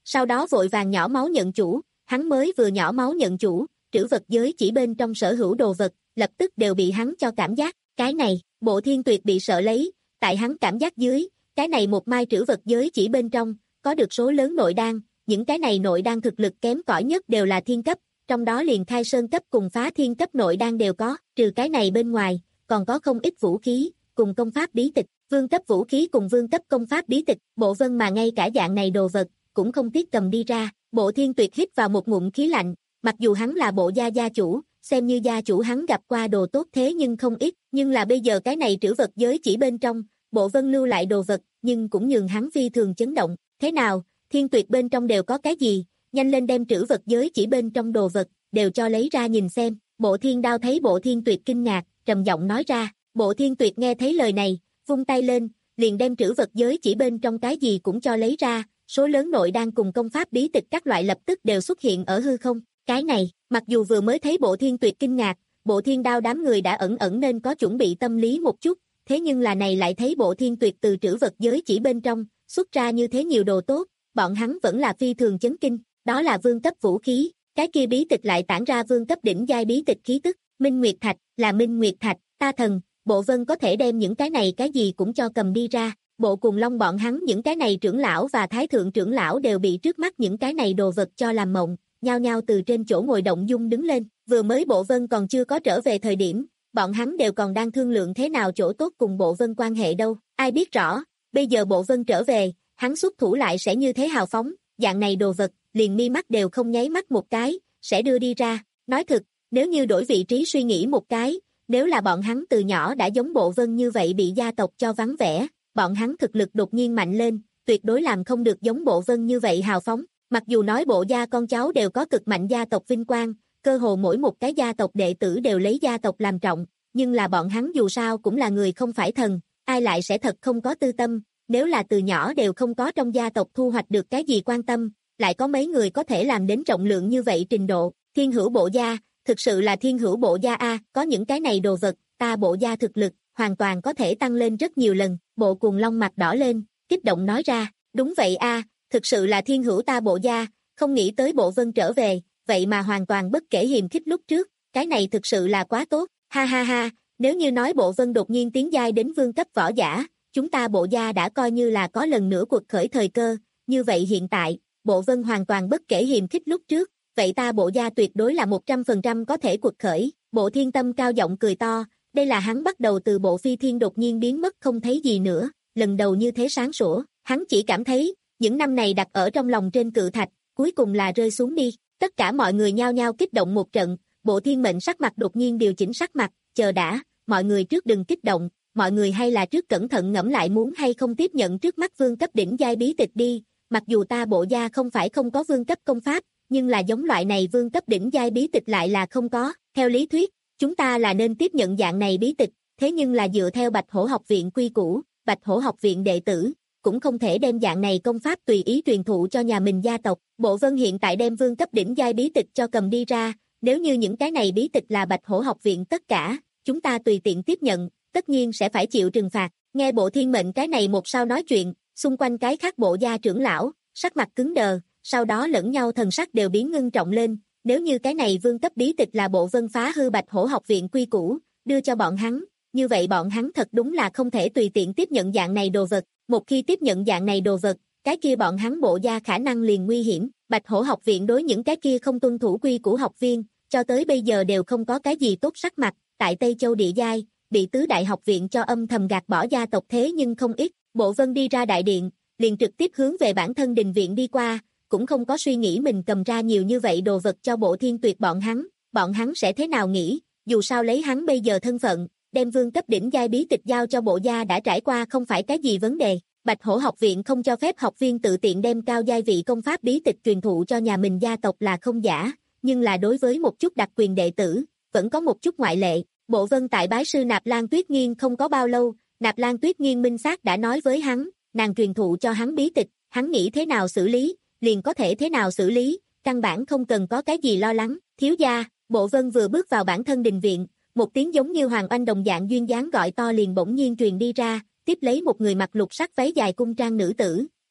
sau đó vội vàng nhỏ máu nhận chủ, hắn mới vừa nhỏ máu nhận chủ, trữ vật giới chỉ bên trong sở hữu đồ vật, lập tức đều bị hắn cho cảm giác, cái này, Bộ Thiên Tuyệt bị sợ lấy, tại hắn cảm giác dưới, cái này một mai trữ vật giới chỉ bên trong, có được số lớn nội đan, những cái này nội đan thực lực kém cỏi nhất đều là thiên cấp, trong đó liền khai sơn cấp cùng phá thiên cấp nội đan đều có, trừ cái này bên ngoài, còn có không ít vũ khí, cùng công pháp bí tịch, vương cấp vũ khí cùng vương cấp công pháp bí tịch, Bộ Vân mà ngay cả dạng này đồ vật, cũng không tiếc cầm đi ra, Bộ Thiên Tuyệt hít vào một ngụm khí lạnh, mặc dù hắn là Bộ gia gia chủ, xem như gia chủ hắn gặp qua đồ tốt thế nhưng không ít, nhưng là bây giờ cái này trữ vật giới chỉ bên trong, Bộ Vân lưu lại đồ vật, nhưng cũng nhường hắn phi thường chấn động, thế nào, Thiên Tuyệt bên trong đều có cái gì, nhanh lên đem trữ vật giới chỉ bên trong đồ vật, đều cho lấy ra nhìn xem, Bộ Thiên Đao thấy Bộ Thiên Tuyệt kinh ngạc, trầm giọng nói ra, Bộ Thiên Tuyệt nghe thấy lời này, vung tay lên, liền đem trữ vật giới chỉ bên trong cái gì cũng cho lấy ra, số lớn nội đan cùng công pháp bí tịch các loại lập tức đều xuất hiện ở hư không, cái này, mặc dù vừa mới thấy Bộ Thiên Tuyệt kinh ngạc, Bộ Thiên Đao đám người đã ẩn ẩn nên có chuẩn bị tâm lý một chút, thế nhưng là này lại thấy Bộ Thiên Tuyệt từ trữ vật giới chỉ bên trong, xuất ra như thế nhiều đồ tốt, bọn hắn vẫn là phi thường chấn kinh, đó là vương cấp vũ khí, cái kia bí tịch lại tản ra vương cấp đỉnh giai bí tịch khí tức, Minh Nguyệt Thạch, là Minh Nguyệt Thạch, ta thần, Bộ Vân có thể đem những cái này cái gì cũng cho cầm đi ra, Bộ Cùng Long bọn hắn những cái này trưởng lão và thái thượng trưởng lão đều bị trước mắt những cái này đồ vật cho làm mộng, nhao nhao từ trên chỗ ngồi động dung đứng lên, vừa mới Bộ Vân còn chưa có trở về thời điểm, bọn hắn đều còn đang thương lượng thế nào chỗ tốt cùng Bộ Vân quan hệ đâu, ai biết rõ, bây giờ Bộ Vân trở về, hắn xuất thủ lại sẽ như thế hào phóng, dạng này đồ vật, liền mi mắt đều không nháy mắt một cái, sẽ đưa đi ra, nói thực, nếu như đổi vị trí suy nghĩ một cái, nếu là bọn hắn từ nhỏ đã giống Bộ Vân như vậy bị gia tộc cho vắng vẻ, bọn hắn thực lực đột nhiên mạnh lên, tuyệt đối làm không được giống Bộ Vân như vậy hào phóng, mặc dù nói Bộ gia con cháu đều có cực mạnh gia tộc vinh quang, cơ hồ mỗi một cái gia tộc đệ tử đều lấy gia tộc làm trọng, nhưng là bọn hắn dù sao cũng là người không phải thần, ai lại sẽ thật không có tư tâm, nếu là từ nhỏ đều không có trong gia tộc thu hoạch được cái gì quan tâm, lại có mấy người có thể làm đến trọng lượng như vậy trình độ, Thiên Hữu Bộ gia, thực sự là Thiên Hữu Bộ gia a, có những cái này đồ vật, ta Bộ gia thực lực, hoàn toàn có thể tăng lên rất nhiều lần, Bộ Cùng Long mặt đỏ lên, kích động nói ra, đúng vậy a, thực sự là Thiên Hữu ta Bộ gia, không nghĩ tới Bộ Vân trở về, vậy mà hoàn toàn bất kể hiềm khích lúc trước, cái này thực sự là quá tốt, ha ha ha, nếu như nói Bộ Vân đột nhiên tiến giai đến vương cấp võ giả, chúng ta Bộ gia đã coi như là có lần nữa cuộc khởi thời cơ, như vậy hiện tại, Bộ Vân hoàn toàn bất kể hiềm khích lúc trước, vậy ta Bộ gia tuyệt đối là một trăm phần trăm có thể cuộc khởi, Bộ Thiên Tâm cao giọng cười to, đây là hắn bắt đầu từ Bộ Phi Thiên đột nhiên biến mất không thấy gì nữa, lần đầu như thế sáng sủa, hắn chỉ cảm thấy, những năm này đặt ở trong lòng trên cự thạch, cuối cùng là rơi xuống đi, tất cả mọi người nhao nhao kích động một trận, Bộ Thiên Mệnh sắc mặt đột nhiên điều chỉnh sắc mặt, chờ đã, mọi người trước đừng kích động, mọi người hay là trước cẩn thận ngẫm lại muốn hay không tiếp nhận trước mắt vương cấp đỉnh giai bí tịch đi, mặc dù ta Bộ gia không phải không có vương cấp công pháp, nhưng là giống loại này vương cấp đỉnh giai bí tịch lại là không có, theo lý thuyết, chúng ta là nên tiếp nhận dạng này bí tịch, thế nhưng là dựa theo Bạch Hổ học viện quy củ, Bạch Hổ học viện đệ tử, cũng không thể đem dạng này công pháp tùy ý truyền thụ cho nhà mình gia tộc, Bộ Vân hiện tại đem vương cấp đỉnh giai bí tịch cho cầm đi ra, nếu như những cái này bí tịch là Bạch Hổ học viện tất cả, chúng ta tùy tiện tiếp nhận, tất nhiên sẽ phải chịu trừng phạt, nghe Bộ Thiên Mệnh cái này một sao nói chuyện, xung quanh cái khác Bộ gia trưởng lão, sắc mặt cứng đờ, sau đó lẫn nhau thần sắc đều biến ngưng trọng lên, nếu như cái này vương cấp bí tịch là Bộ Vân phá hư Bạch Hổ học viện quy củ, đưa cho bọn hắn, như vậy bọn hắn thật đúng là không thể tùy tiện tiếp nhận dạng này đồ vật, một khi tiếp nhận dạng này đồ vật, cái kia bọn hắn Bộ gia khả năng liền nguy hiểm, Bạch Hổ học viện đối những cái kia không tuân thủ quy củ học viên, cho tới bây giờ đều không có cái gì tốt sắc mặt, tại Tây Châu địa giai, bị tứ đại học viện cho âm thầm gạt bỏ gia tộc thế nhưng không ít, Bộ Vân đi ra đại điện, liền trực tiếp hướng về bản thân đình viện đi qua, cũng không có suy nghĩ mình cầm ra nhiều như vậy đồ vật cho Bộ Thiên Tuyệt bọn hắn, bọn hắn sẽ thế nào nghĩ, dù sao lấy hắn bây giờ thân phận, đem vương cấp đỉnh giai bí tịch giao cho Bộ gia đã trải qua không phải cái gì vấn đề, Bạch Hổ học viện không cho phép học viên tự tiện đem cao giai vị công pháp bí tịch truyền thụ cho nhà mình gia tộc là không giả, nhưng là đối với một chút đặc quyền đệ tử, vẫn có một chút ngoại lệ. Bộ Vân tại bái sư Nạp Lan Tuyết Nghiên không có bao lâu, Nạp Lan Tuyết Nghiên minh xác đã nói với hắn, nàng truyền thụ cho hắn bí tịch, hắn nghĩ thế nào xử lý, liền có thể thế nào xử lý, căn bản không cần có cái gì lo lắng, thiếu gia, Bộ Vân vừa bước vào bản thân đình viện, một tiếng giống như hoàng oanh đồng dạng duyên dáng gọi to liền bỗng nhiên truyền đi ra, tiếp lấy một người mặc lục sắc váy dài cung trang nữ tử,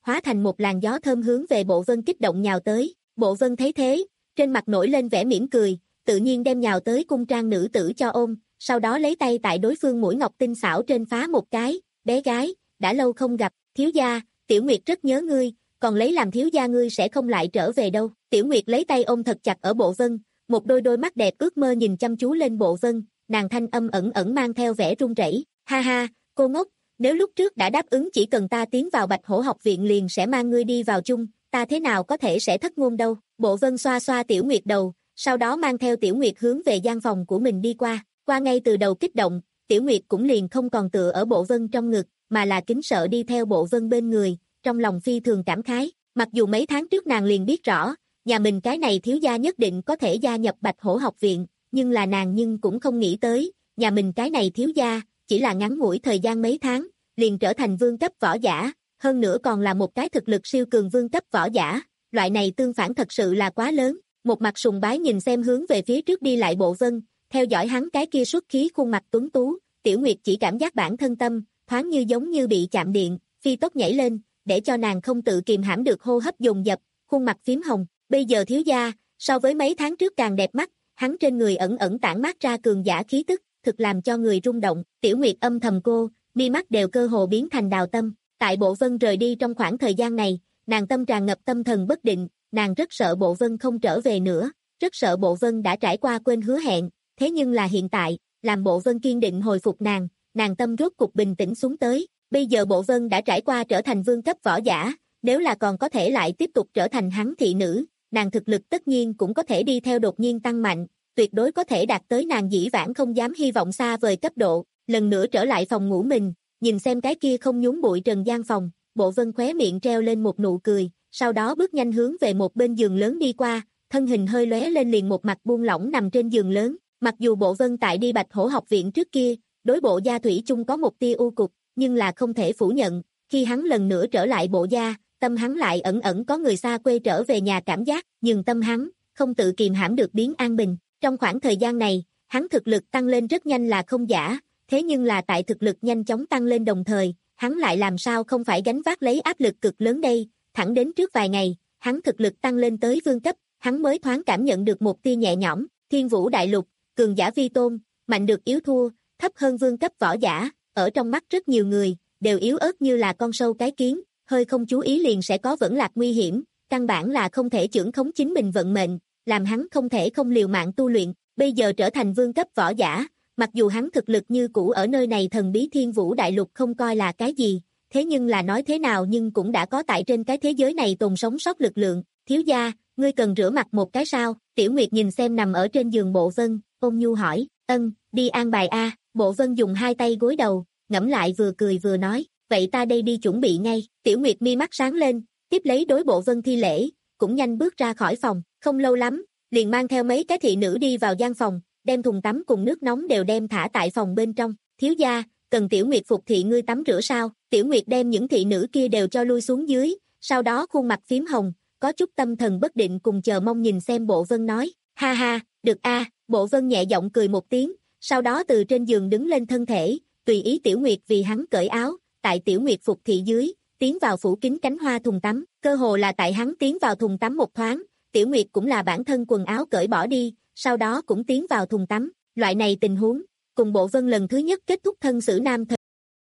hóa thành một làn gió thơm hướng về Bộ Vân kích động nhào tới. Bộ Vân thấy thế, trên mặt nổi lên vẻ mỉm cười, tự nhiên đem nhào tới cung trang nữ tử cho ôm, sau đó lấy tay tại đối phương mũi ngọc tinh xảo trên phá một cái, bé gái, đã lâu không gặp, thiếu gia, Tiểu Nguyệt rất nhớ ngươi, còn lấy làm thiếu gia ngươi sẽ không lại trở về đâu. Tiểu Nguyệt lấy tay ôm thật chặt ở Bộ Vân, một đôi đôi mắt đẹp ước mơ nhìn chăm chú lên Bộ Vân, nàng thanh âm ẩn ẩn mang theo vẻ run rẩy. Ha ha, cô ngốc, nếu lúc trước đã đáp ứng chỉ cần ta tiến vào Bạch Hổ học viện liền sẽ mang ngươi đi vào chung, ta thế nào có thể sẽ thất ngôn đâu. Bộ Vân xoa xoa Tiểu Nguyệt đầu, sau đó mang theo Tiểu Nguyệt hướng về gian phòng của mình đi qua. Qua ngay từ đầu kích động, Tiểu Nguyệt cũng liền không còn tựa ở Bộ Vân trong ngực, mà là kính sợ đi theo Bộ Vân bên người, trong lòng phi thường cảm khái. Mặc dù mấy tháng trước nàng liền biết rõ, nhà mình cái này thiếu gia nhất định có thể gia nhập Bạch Hổ học viện, nhưng là nàng nhưng cũng không nghĩ tới, nhà mình cái này thiếu gia, chỉ là ngắn ngủi thời gian mấy tháng, liền trở thành vương cấp võ giả, hơn nữa còn là một cái thực lực siêu cường vương cấp võ giả, loại này tương phản thật sự là quá lớn. Một mặt sùng bái nhìn xem hướng về phía trước đi lại Bộ Vân, theo dõi hắn cái kia xuất khí khuôn mặt tuấn tú, Tiểu Nguyệt chỉ cảm giác bản thân tâm, thoáng như giống như bị chạm điện, phi tốc nhảy lên, để cho nàng không tự kìm hãm được hô hấp dồn dập, khuôn mặt phím hồng. Bây giờ thiếu gia, so với mấy tháng trước càng đẹp mắt, hắn trên người ẩn ẩn tản mát ra cường giả khí tức, thực làm cho người rung động. Tiểu Nguyệt âm thầm cô, mi mắt đều cơ hồ biến thành đào tâm. Tại Bộ Vân rời đi trong khoảng thời gian này, nàng tâm tràn ngập tâm thần bất định, nàng rất sợ Bộ Vân không trở về nữa, rất sợ Bộ Vân đã trải qua quên hứa hẹn, thế nhưng là hiện tại, làm Bộ Vân kiên định hồi phục nàng, nàng tâm rốt cục bình tĩnh xuống tới. Bây giờ Bộ Vân đã trải qua trở thành vương cấp võ giả, nếu là còn có thể lại tiếp tục trở thành hắn thị nữ, nàng thực lực tất nhiên cũng có thể đi theo đột nhiên tăng mạnh, tuyệt đối có thể đạt tới nàng dĩ vãng không dám hy vọng xa vời cấp độ. Lần nữa trở lại phòng ngủ mình, nhìn xem cái kia không nhúng bụi trần gian phòng, Bộ Vân khóe miệng treo lên một nụ cười, sau đó bước nhanh hướng về một bên giường lớn đi qua, thân hình hơi lóe lên liền một mặt buông lỏng nằm trên giường lớn. Mặc dù Bộ Vân tại đi Bạch Hổ học viện trước kia, đối Bộ gia thủy chung có một tia u cục, nhưng là không thể phủ nhận, khi hắn lần nữa trở lại Bộ gia, tâm hắn lại ẩn ẩn có người xa quê trở về nhà cảm giác, nhưng tâm hắn không tự kìm hãm được biến an bình. Trong khoảng thời gian này, hắn thực lực tăng lên rất nhanh là không giả, thế nhưng là tại thực lực nhanh chóng tăng lên đồng thời, hắn lại làm sao không phải gánh vác lấy áp lực cực lớn đây. Thẳng đến trước vài ngày, hắn thực lực tăng lên tới vương cấp, hắn mới thoáng cảm nhận được một tia nhẹ nhõm. Thiên Vũ đại lục, cường giả vi tôn, mạnh được yếu thua, thấp hơn vương cấp võ giả, ở trong mắt rất nhiều người, đều yếu ớt như là con sâu cái kiến, hơi không chú ý liền sẽ có vẫn lạc nguy hiểm, căn bản là không thể chưởng khống chính mình vận mệnh, làm hắn không thể không liều mạng tu luyện. Bây giờ trở thành vương cấp võ giả, mặc dù hắn thực lực như cũ ở nơi này thần bí Thiên Vũ đại lục không coi là cái gì, thế nhưng là nói thế nào nhưng cũng đã có tại trên cái thế giới này tồn sống sót lực lượng. Thiếu gia, ngươi cần rửa mặt một cái sao? Tiểu Nguyệt nhìn xem nằm ở trên giường Bộ Vân, ôn nhu hỏi. Ân, đi an bài a. Bộ Vân dùng hai tay gối đầu, ngẫm lại vừa cười vừa nói, vậy ta đây đi chuẩn bị ngay. Tiểu Nguyệt mi mắt sáng lên, tiếp lấy đối Bộ Vân thi lễ, cũng nhanh bước ra khỏi phòng. Không lâu lắm, liền mang theo mấy cái thị nữ đi vào gian phòng, đem thùng tắm cùng nước nóng đều đem thả tại phòng bên trong. Thiếu gia, cần Tiểu Nguyệt phục thị ngươi tắm rửa sao? Tiểu Nguyệt đem những thị nữ kia đều cho lui xuống dưới, sau đó khuôn mặt phím hồng, có chút tâm thần bất định cùng chờ mong nhìn xem Bộ Vân nói, ha ha, được a. Bộ Vân nhẹ giọng cười một tiếng, sau đó từ trên giường đứng lên thân thể, tùy ý Tiểu Nguyệt vì hắn cởi áo, tại Tiểu Nguyệt phục thị dưới, tiến vào phủ kín cánh hoa thùng tắm, cơ hồ là tại hắn tiến vào thùng tắm một thoáng, Tiểu Nguyệt cũng là bản thân quần áo cởi bỏ đi, sau đó cũng tiến vào thùng tắm. Loại này tình huống, cùng Bộ Vân lần thứ nhất kết thúc thân xử nam thời.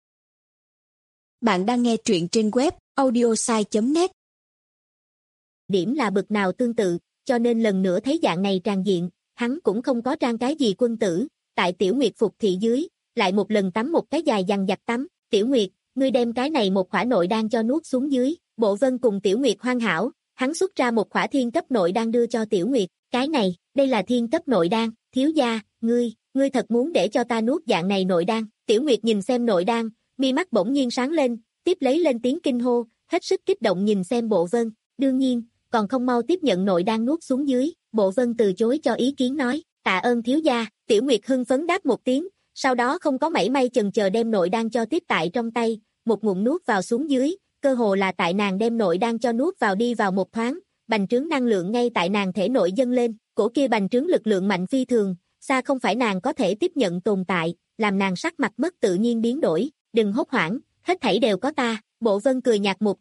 Bạn đang nghe truyện trên web audiosai chấm net. Điểm là bực nào tương tự, cho nên lần nữa thấy dạng này tràn diện, hắn cũng không có trang cái gì quân tử, tại Tiểu Nguyệt phục thị dưới, lại một lần tắm một cái dài dằng dặc tắm. Tiểu Nguyệt, ngươi đem cái này một khỏa nội đan cho nuốt xuống dưới. Bộ Vân cùng Tiểu Nguyệt hoan hảo, hắn xuất ra một khỏa thiên cấp nội đan đưa cho Tiểu Nguyệt. Cái này, đây là thiên cấp nội đan. Thiếu gia, ngươi, ngươi thật muốn để cho ta nuốt dạng này nội đan? Tiểu Nguyệt nhìn xem nội đan, mi mắt bỗng nhiên sáng lên, tiếp lấy lên tiếng kinh hô, hết sức kích động nhìn xem Bộ Vân. Đương nhiên, còn không mau tiếp nhận nội đan nuốt xuống dưới. Bộ Vân từ chối cho ý kiến nói, tạ ơn thiếu gia. Tiểu Nguyệt hưng phấn đáp một tiếng, sau đó không có mảy may chần chờ đem nội đan cho tiếp tại trong tay, một ngụm nuốt vào xuống dưới, cơ hồ là tại nàng đem nội đan cho nuốt vào đi vào một thoáng, bành trướng năng lượng ngay tại nàng thể nội dâng lên, cổ kia bành trướng lực lượng mạnh phi thường, xa không phải nàng có thể tiếp nhận tồn tại, làm nàng sắc mặt mất tự nhiên biến đổi. Đừng hốt hoảng, hết thảy đều có ta. Bộ Vân cười nhạt một tiếng,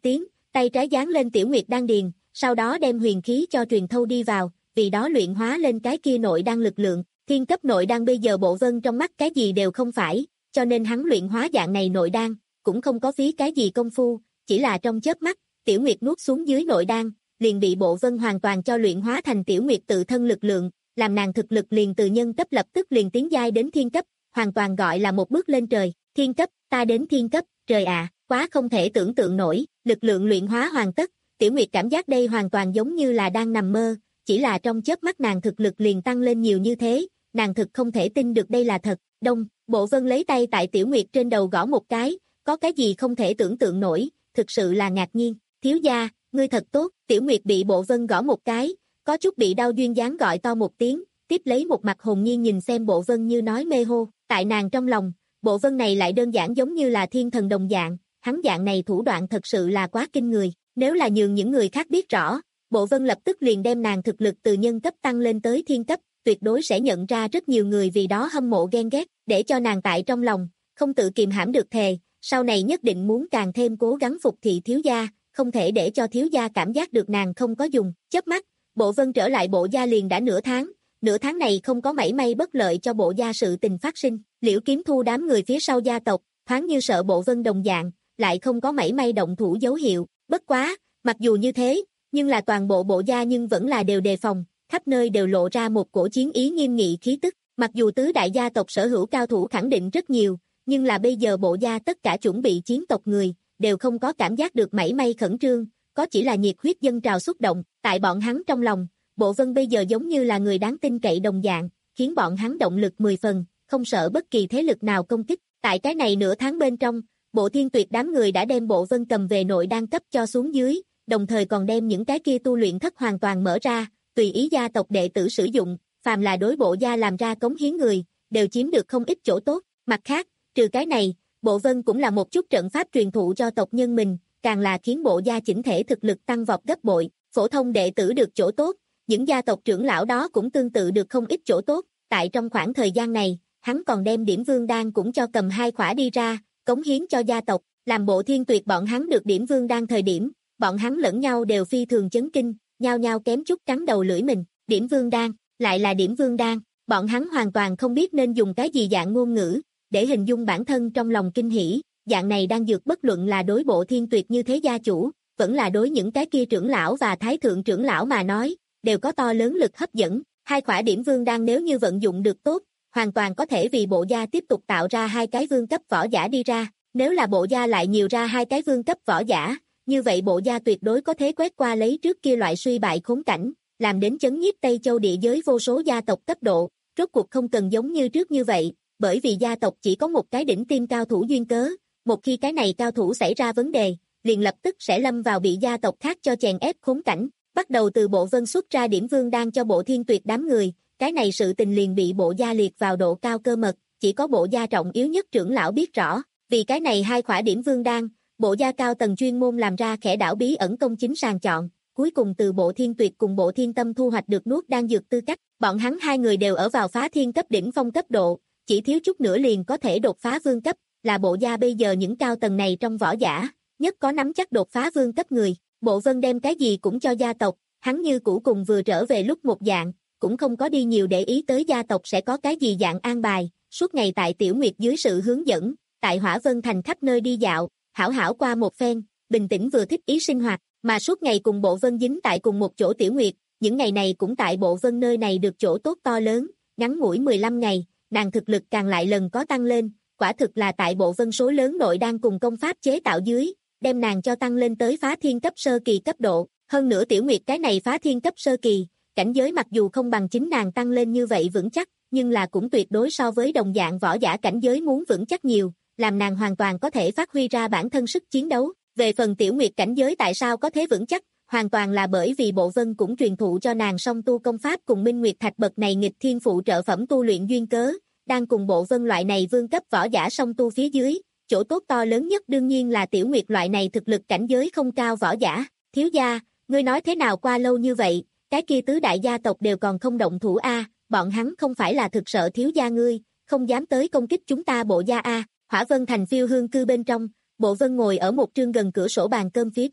tay trái giáng lên Tiểu Nguyệt đan điền, sau đó đem huyền khí cho truyền thâu đi vào, vì đó luyện hóa lên cái kia nội đan lực lượng. Thiên cấp nội đan bây giờ Bộ Vân trong mắt cái gì đều không phải, cho nên hắn luyện hóa dạng này nội đan, cũng không có phí cái gì công phu, chỉ là trong chớp mắt, Tiểu Nguyệt nuốt xuống dưới nội đan, liền bị Bộ Vân hoàn toàn cho luyện hóa thành Tiểu Nguyệt tự thân lực lượng, làm nàng thực lực liền từ nhân cấp lập tức liền tiến giai đến thiên cấp, hoàn toàn gọi là một bước lên trời. Thiên cấp, ta đến thiên cấp, trời ạ, quá không thể tưởng tượng nổi, lực lượng luyện hóa hoàn tất, Tiểu Nguyệt cảm giác đây hoàn toàn giống như là đang nằm mơ, chỉ là trong chớp mắt nàng thực lực liền tăng lên nhiều như thế, nàng thực không thể tin được đây là thật. Đông, Bộ Vân lấy tay tại Tiểu Nguyệt trên đầu gõ một cái, có cái gì không thể tưởng tượng nổi, thực sự là ngạc nhiên. Thiếu gia, ngươi thật tốt. Tiểu Nguyệt bị Bộ Vân gõ một cái, có chút bị đau duyên dáng gọi to một tiếng, tiếp lấy một mặt hồn nhiên nhìn xem Bộ Vân như nói mê hô. Tại nàng trong lòng, Bộ Vân này lại đơn giản giống như là thiên thần đồng dạng, hắn dạng này thủ đoạn thật sự là quá kinh người, nếu là nhường những người khác biết rõ, Bộ Vân lập tức liền đem nàng thực lực từ nhân cấp tăng lên tới thiên cấp, tuyệt đối sẽ nhận ra rất nhiều người vì đó hâm mộ ghen ghét, để cho nàng tại trong lòng, không tự kiềm hãm được thề, sau này nhất định muốn càng thêm cố gắng phục thị thiếu gia, không thể để cho thiếu gia cảm giác được nàng không có dùng. Chớp mắt, Bộ Vân trở lại Bộ gia liền đã nửa tháng, nửa tháng này không có mảy may bất lợi cho Bộ gia sự tình phát sinh, Liễu Kiếm Thu đám người phía sau gia tộc, thoáng như sợ Bộ Vân đồng dạng, lại không có mảy may động thủ dấu hiệu, bất quá, mặc dù như thế, nhưng là toàn bộ Bộ gia nhưng vẫn là đều đề phòng, khắp nơi đều lộ ra một cổ chiến ý nghiêm nghị khí tức, mặc dù tứ đại gia tộc sở hữu cao thủ khẳng định rất nhiều, nhưng là bây giờ Bộ gia tất cả chuẩn bị chiến tộc người, đều không có cảm giác được mảy may khẩn trương, có chỉ là nhiệt huyết dâng trào xúc động, tại bọn hắn trong lòng, Bộ Vân bây giờ giống như là người đáng tin cậy đồng dạng, khiến bọn hắn động lực mười phần, không sợ bất kỳ thế lực nào công kích. Tại cái này nửa tháng bên trong, Bộ Thiên Tuyệt đám người đã đem Bộ Vân cầm về nội đan cấp cho xuống dưới, đồng thời còn đem những cái kia tu luyện thất hoàn toàn mở ra, tùy ý gia tộc đệ tử sử dụng, phàm là đối Bộ gia làm ra cống hiến người, đều chiếm được không ít chỗ tốt. Mặt khác, trừ cái này, Bộ Vân cũng là một chút trận pháp truyền thụ cho tộc nhân mình, càng là khiến Bộ gia chỉnh thể thực lực tăng vọt gấp bội, phổ thông đệ tử được chỗ tốt, những gia tộc trưởng lão đó cũng tương tự được không ít chỗ tốt. Tại trong khoảng thời gian này, hắn còn đem Điểm Vương đan cũng cho cầm hai khỏa đi ra, cống hiến cho gia tộc, làm Bộ Thiên Tuyệt bọn hắn được Điểm Vương đan thời điểm, bọn hắn lẫn nhau đều phi thường chấn kinh, nhao nhao kém chút cắn đầu lưỡi mình. Điểm Vương đan, lại là Điểm Vương đan, bọn hắn hoàn toàn không biết nên dùng cái gì dạng ngôn ngữ để hình dung bản thân trong lòng kinh hỉ. Dạng này đang dược bất luận là đối Bộ Thiên Tuyệt như thế gia chủ, vẫn là đối những cái kia trưởng lão và thái thượng trưởng lão mà nói, đều có to lớn lực hấp dẫn. Hai khỏa Điểm Vương đan nếu như vận dụng được tốt, hoàn toàn có thể vì Bộ gia tiếp tục tạo ra hai cái vương cấp võ giả đi ra. Nếu là Bộ gia lại nhiều ra hai cái vương cấp võ giả, như vậy Bộ gia tuyệt đối có thể quét qua lấy trước kia loại suy bại khốn cảnh, làm đến chấn nhiếp Tây Châu địa giới vô số gia tộc cấp độ, rốt cuộc không cần giống như trước như vậy, bởi vì gia tộc chỉ có một cái đỉnh tiêm cao thủ duyên cớ, một khi cái này cao thủ xảy ra vấn đề, liền lập tức sẽ lâm vào bị gia tộc khác cho chèn ép khốn cảnh. Bắt đầu từ Bộ Vân xuất ra Điểm Vương đan cho Bộ Thiên Tuyệt đám người, cái này sự tình liền bị Bộ gia liệt vào độ cao cơ mật, chỉ có Bộ gia trọng yếu nhất trưởng lão biết rõ, vì cái này hai khỏa Điểm Vương đan, Bộ gia cao tầng chuyên môn làm ra khẽ đảo bí ẩn công chính sàng chọn, cuối cùng từ Bộ Thiên Tuyệt cùng Bộ Thiên Tâm thu hoạch được nuốt đan dược tư cách, bọn hắn hai người đều ở vào phá thiên cấp đỉnh phong cấp độ, chỉ thiếu chút nữa liền có thể đột phá vương cấp, là Bộ gia bây giờ những cao tầng này trong võ giả, nhất có nắm chắc đột phá vương cấp người. Bộ Vân đem cái gì cũng cho gia tộc, hắn như cũ cùng vừa trở về lúc một dạng, cũng không có đi nhiều để ý tới gia tộc sẽ có cái gì dạng an bài, suốt ngày tại Tiểu Nguyệt dưới sự hướng dẫn, tại Hỏa Vân Thành khắp nơi đi dạo, hảo hảo qua một phen, bình tĩnh vừa thích ý sinh hoạt, mà suốt ngày cùng Bộ Vân dính tại cùng một chỗ Tiểu Nguyệt, những ngày này cũng tại Bộ Vân nơi này được chỗ tốt to lớn, ngắn ngủi mười lăm ngày, nàng thực lực càng lại lần có tăng lên, quả thực là tại Bộ Vân số lớn nội đang cùng công pháp chế tạo dưới, đem nàng cho tăng lên tới phá thiên cấp sơ kỳ cấp độ, hơn nữa Tiểu Nguyệt cái này phá thiên cấp sơ kỳ, cảnh giới mặc dù không bằng chính nàng tăng lên như vậy vững chắc, nhưng là cũng tuyệt đối so với đồng dạng võ giả cảnh giới muốn vững chắc nhiều, làm nàng hoàn toàn có thể phát huy ra bản thân sức chiến đấu. Về phần Tiểu Nguyệt cảnh giới tại sao có thể vững chắc, hoàn toàn là bởi vì Bộ Vân cũng truyền thụ cho nàng song tu công pháp cùng Minh Nguyệt Thạch bậc này nghịch thiên phụ trợ phẩm tu luyện duyên cớ, đang cùng Bộ Vân loại này vương cấp võ giả song tu phía dưới, chỗ tốt to lớn nhất đương nhiên là Tiểu Nguyệt loại này thực lực cảnh giới không cao võ giả. Thiếu gia, ngươi nói thế nào qua lâu như vậy, cái kia tứ đại gia tộc đều còn không động thủ a, bọn hắn không phải là thực sợ thiếu gia ngươi, không dám tới công kích chúng ta Bộ gia a. Hỏa Vân Thành phiêu hương cư bên trong, Bộ Vân ngồi ở một trương gần cửa sổ bàn cơm phía trước,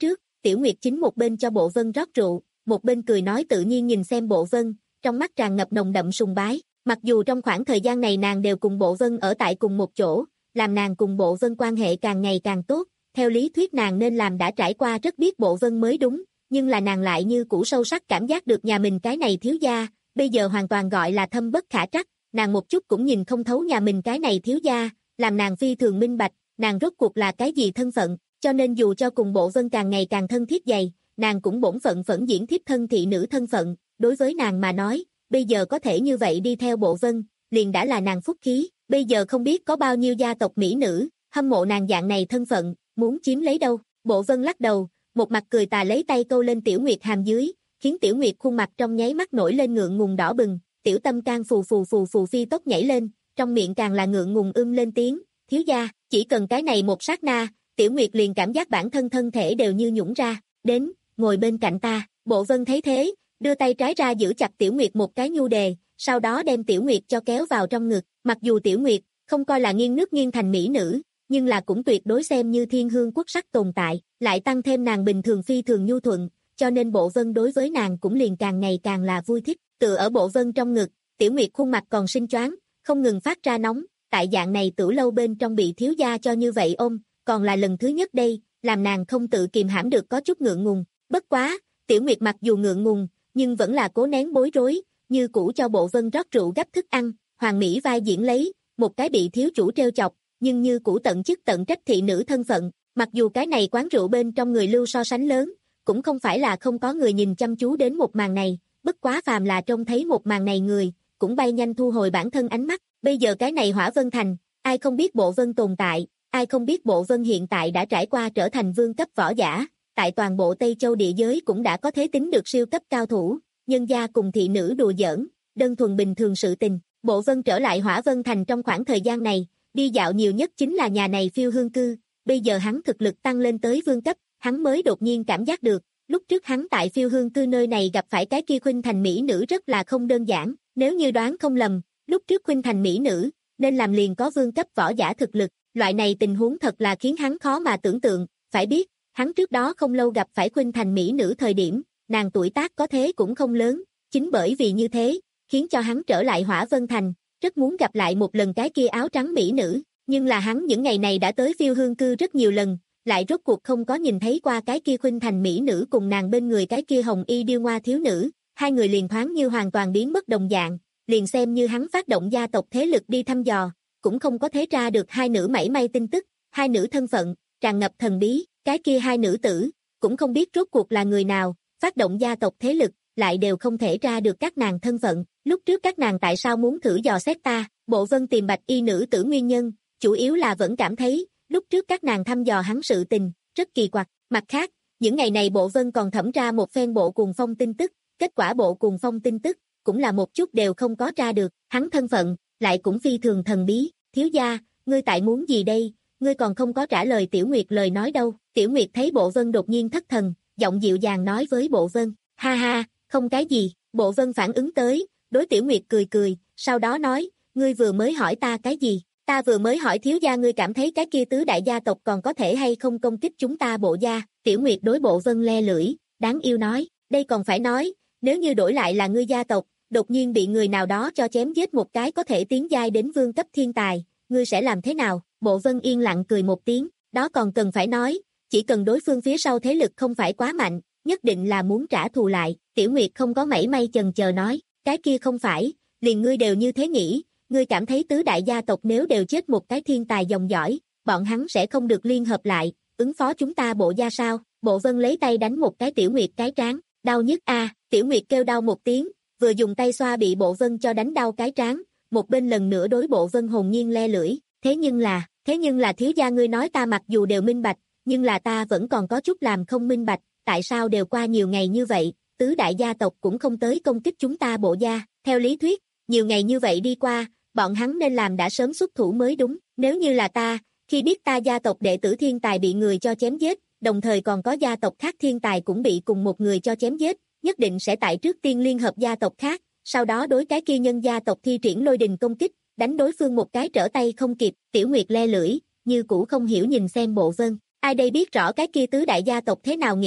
Tiểu Nguyệt chính một bên cho Bộ Vân rót rượu, một bên cười nói tự nhiên nhìn xem Bộ Vân, trong mắt tràn ngập nồng đậm sùng bái. Mặc dù trong khoảng thời gian này nàng đều cùng Bộ Vân ở tại cùng một chỗ, làm nàng cùng Bộ Vân quan hệ càng ngày càng tốt, theo lý thuyết nàng nên làm đã trải qua rất biết Bộ Vân mới đúng, nhưng là nàng lại như cũ sâu sắc cảm giác được nhà mình cái này thiếu gia, bây giờ hoàn toàn gọi là thâm bất khả trắc, nàng một chút cũng nhìn không thấu nhà mình cái này thiếu gia, làm nàng phi thường minh bạch, nàng rốt cuộc là cái gì thân phận, cho nên dù cho cùng Bộ Vân càng ngày càng thân thiết dày, nàng cũng bổn phận phẫn diễn thiếp thân thị nữ thân phận, đối với nàng mà nói, bây giờ có thể như vậy đi theo Bộ Vân, liền đã là nàng phúc khí, bây giờ không biết có bao nhiêu gia tộc mỹ nữ, hâm mộ nàng dạng này thân phận, muốn chiếm lấy đâu. Bộ Vân lắc đầu, một mặt cười tà lấy tay câu lên Tiểu Nguyệt hàm dưới, khiến Tiểu Nguyệt khuôn mặt trong nháy mắt nổi lên ngượng ngùng đỏ bừng, tiểu tâm can phù phù phù phù phi tốc nhảy lên, trong miệng càng là ngượng ngùng ưm lên tiếng, thiếu gia, chỉ cần cái này một sát na, Tiểu Nguyệt liền cảm giác bản thân thân thể đều như nhũn ra, đến, ngồi bên cạnh ta. Bộ Vân thấy thế, đưa tay trái ra giữ chặt Tiểu Nguyệt một cái nhu đề, sau đó đem Tiểu Nguyệt cho kéo vào trong ngực, mặc dù Tiểu Nguyệt không coi là nghiêng nước nghiêng thành mỹ nữ, nhưng là cũng tuyệt đối xem như thiên hương quốc sắc tồn tại, lại tăng thêm nàng bình thường phi thường nhu thuận, cho nên Bộ Vân đối với nàng cũng liền càng ngày càng là vui thích, tựa ở Bộ Vân trong ngực, Tiểu Nguyệt khuôn mặt còn sinh choáng, không ngừng phát ra nóng, tại dạng này tử lâu bên trong bị thiếu gia cho như vậy ôm, còn là lần thứ nhất đây, làm nàng không tự kìm hãm được có chút ngượng ngùng, bất quá, Tiểu Nguyệt mặc dù ngượng ngùng, nhưng vẫn là cố nén bối rối, như cũ cho Bộ Vân rót rượu gấp thức ăn, hoàng mỹ vai diễn lấy, một cái bị thiếu chủ treo chọc, nhưng như cũ tận chức tận trách thị nữ thân phận, mặc dù cái này quán rượu bên trong người lưu so sánh lớn, cũng không phải là không có người nhìn chăm chú đến một màn này, bất quá phàm là trông thấy một màn này người, cũng bay nhanh thu hồi bản thân ánh mắt, bây giờ cái này Hỏa Vân Thành, ai không biết Bộ Vân tồn tại, ai không biết Bộ Vân hiện tại đã trải qua trở thành vương cấp võ giả, tại toàn bộ Tây Châu địa giới cũng đã có thể tính được siêu cấp cao thủ, nhân gia cùng thị nữ đùa giỡn, đơn thuần bình thường sự tình. Bộ Vân trở lại Hỏa Vân Thành trong khoảng thời gian này, đi dạo nhiều nhất chính là nhà này phiêu hương cư, bây giờ hắn thực lực tăng lên tới vương cấp, hắn mới đột nhiên cảm giác được, lúc trước hắn tại phiêu hương cư nơi này gặp phải cái kia khuynh thành mỹ nữ rất là không đơn giản, nếu như đoán không lầm, lúc trước khuynh thành mỹ nữ, nên làm liền có vương cấp võ giả thực lực, loại này tình huống thật là khiến hắn khó mà tưởng tượng, phải biết, hắn trước đó không lâu gặp phải khuynh thành mỹ nữ thời điểm, nàng tuổi tác có thế cũng không lớn, chính bởi vì như thế, khiến cho hắn trở lại Hỏa Vân Thành, rất muốn gặp lại một lần cái kia áo trắng mỹ nữ, nhưng là hắn những ngày này đã tới phiêu hương cư rất nhiều lần, lại rốt cuộc không có nhìn thấy qua cái kia khuynh thành mỹ nữ cùng nàng bên người cái kia hồng y điêu ngoa thiếu nữ, hai người liền thoáng như hoàn toàn biến mất đồng dạng, liền xem như hắn phát động gia tộc thế lực đi thăm dò, cũng không có thể tra được hai nữ mảy may tin tức, hai nữ thân phận, tràn ngập thần bí, cái kia hai nữ tử, cũng không biết rốt cuộc là người nào, phát động gia tộc thế lực, lại đều không thể tra được các nàng thân phận, lúc trước các nàng tại sao muốn thử dò xét ta, Bộ Vân tìm bạch y nữ tử nguyên nhân, chủ yếu là vẫn cảm thấy, lúc trước các nàng thăm dò hắn sự tình, rất kỳ quặc, mặt khác, những ngày này Bộ Vân còn thẩm tra một phen Bộ Cuồng Phong tin tức, kết quả Bộ Cuồng Phong tin tức, cũng là một chút đều không có tra được, hắn thân phận, lại cũng phi thường thần bí, thiếu gia, ngươi tại muốn gì đây, ngươi còn không có trả lời Tiểu Nguyệt lời nói đâu, Tiểu Nguyệt thấy Bộ Vân đột nhiên thất thần, giọng dịu dàng nói với Bộ Vân, ha ha, không cái gì, Bộ Vân phản ứng tới, đối Tiểu Nguyệt cười cười, sau đó nói, ngươi vừa mới hỏi ta cái gì, ta vừa mới hỏi thiếu gia ngươi cảm thấy cái kia tứ đại gia tộc còn có thể hay không công kích chúng ta Bộ gia, Tiểu Nguyệt đối Bộ Vân le lưỡi, đáng yêu nói, đây còn phải nói, nếu như đổi lại là ngươi gia tộc, đột nhiên bị người nào đó cho chém giết một cái có thể tiến giai đến vương cấp thiên tài, ngươi sẽ làm thế nào, Bộ Vân yên lặng cười một tiếng, đó còn cần phải nói, chỉ cần đối phương phía sau thế lực không phải quá mạnh, nhất định là muốn trả thù lại, Tiểu Nguyệt không có mảy may chần chờ nói, cái kia không phải, liền ngươi đều như thế nghĩ, ngươi cảm thấy tứ đại gia tộc nếu đều chết một cái thiên tài dòng dõi, bọn hắn sẽ không được liên hợp lại, ứng phó chúng ta Bộ gia sao, Bộ Vân lấy tay đánh một cái Tiểu Nguyệt cái trán, đau nhức a, Tiểu Nguyệt kêu đau một tiếng, vừa dùng tay xoa bị Bộ Vân cho đánh đau cái trán, một bên lần nữa đối Bộ Vân hồn nhiên le lưỡi, thế nhưng là, thế nhưng là thiếu gia ngươi nói ta mặc dù đều minh bạch, nhưng là ta vẫn còn có chút làm không minh bạch, tại sao đều qua nhiều ngày như vậy, tứ đại gia tộc cũng không tới công kích chúng ta Bộ gia, theo lý thuyết, nhiều ngày như vậy đi qua, bọn hắn nên làm đã sớm xuất thủ mới đúng, nếu như là ta, khi biết ta gia tộc đệ tử thiên tài bị người cho chém giết, đồng thời còn có gia tộc khác thiên tài cũng bị cùng một người cho chém giết, nhất định sẽ tại trước tiên liên hợp gia tộc khác, sau đó đối cái kia nhân gia tộc thi triển lôi đình công kích, đánh đối phương một cái trở tay không kịp, Tiểu Nguyệt le lưỡi, như cũ không hiểu nhìn xem Bộ Vân, ai đây biết rõ cái kia tứ đại gia tộc thế nào nghĩ,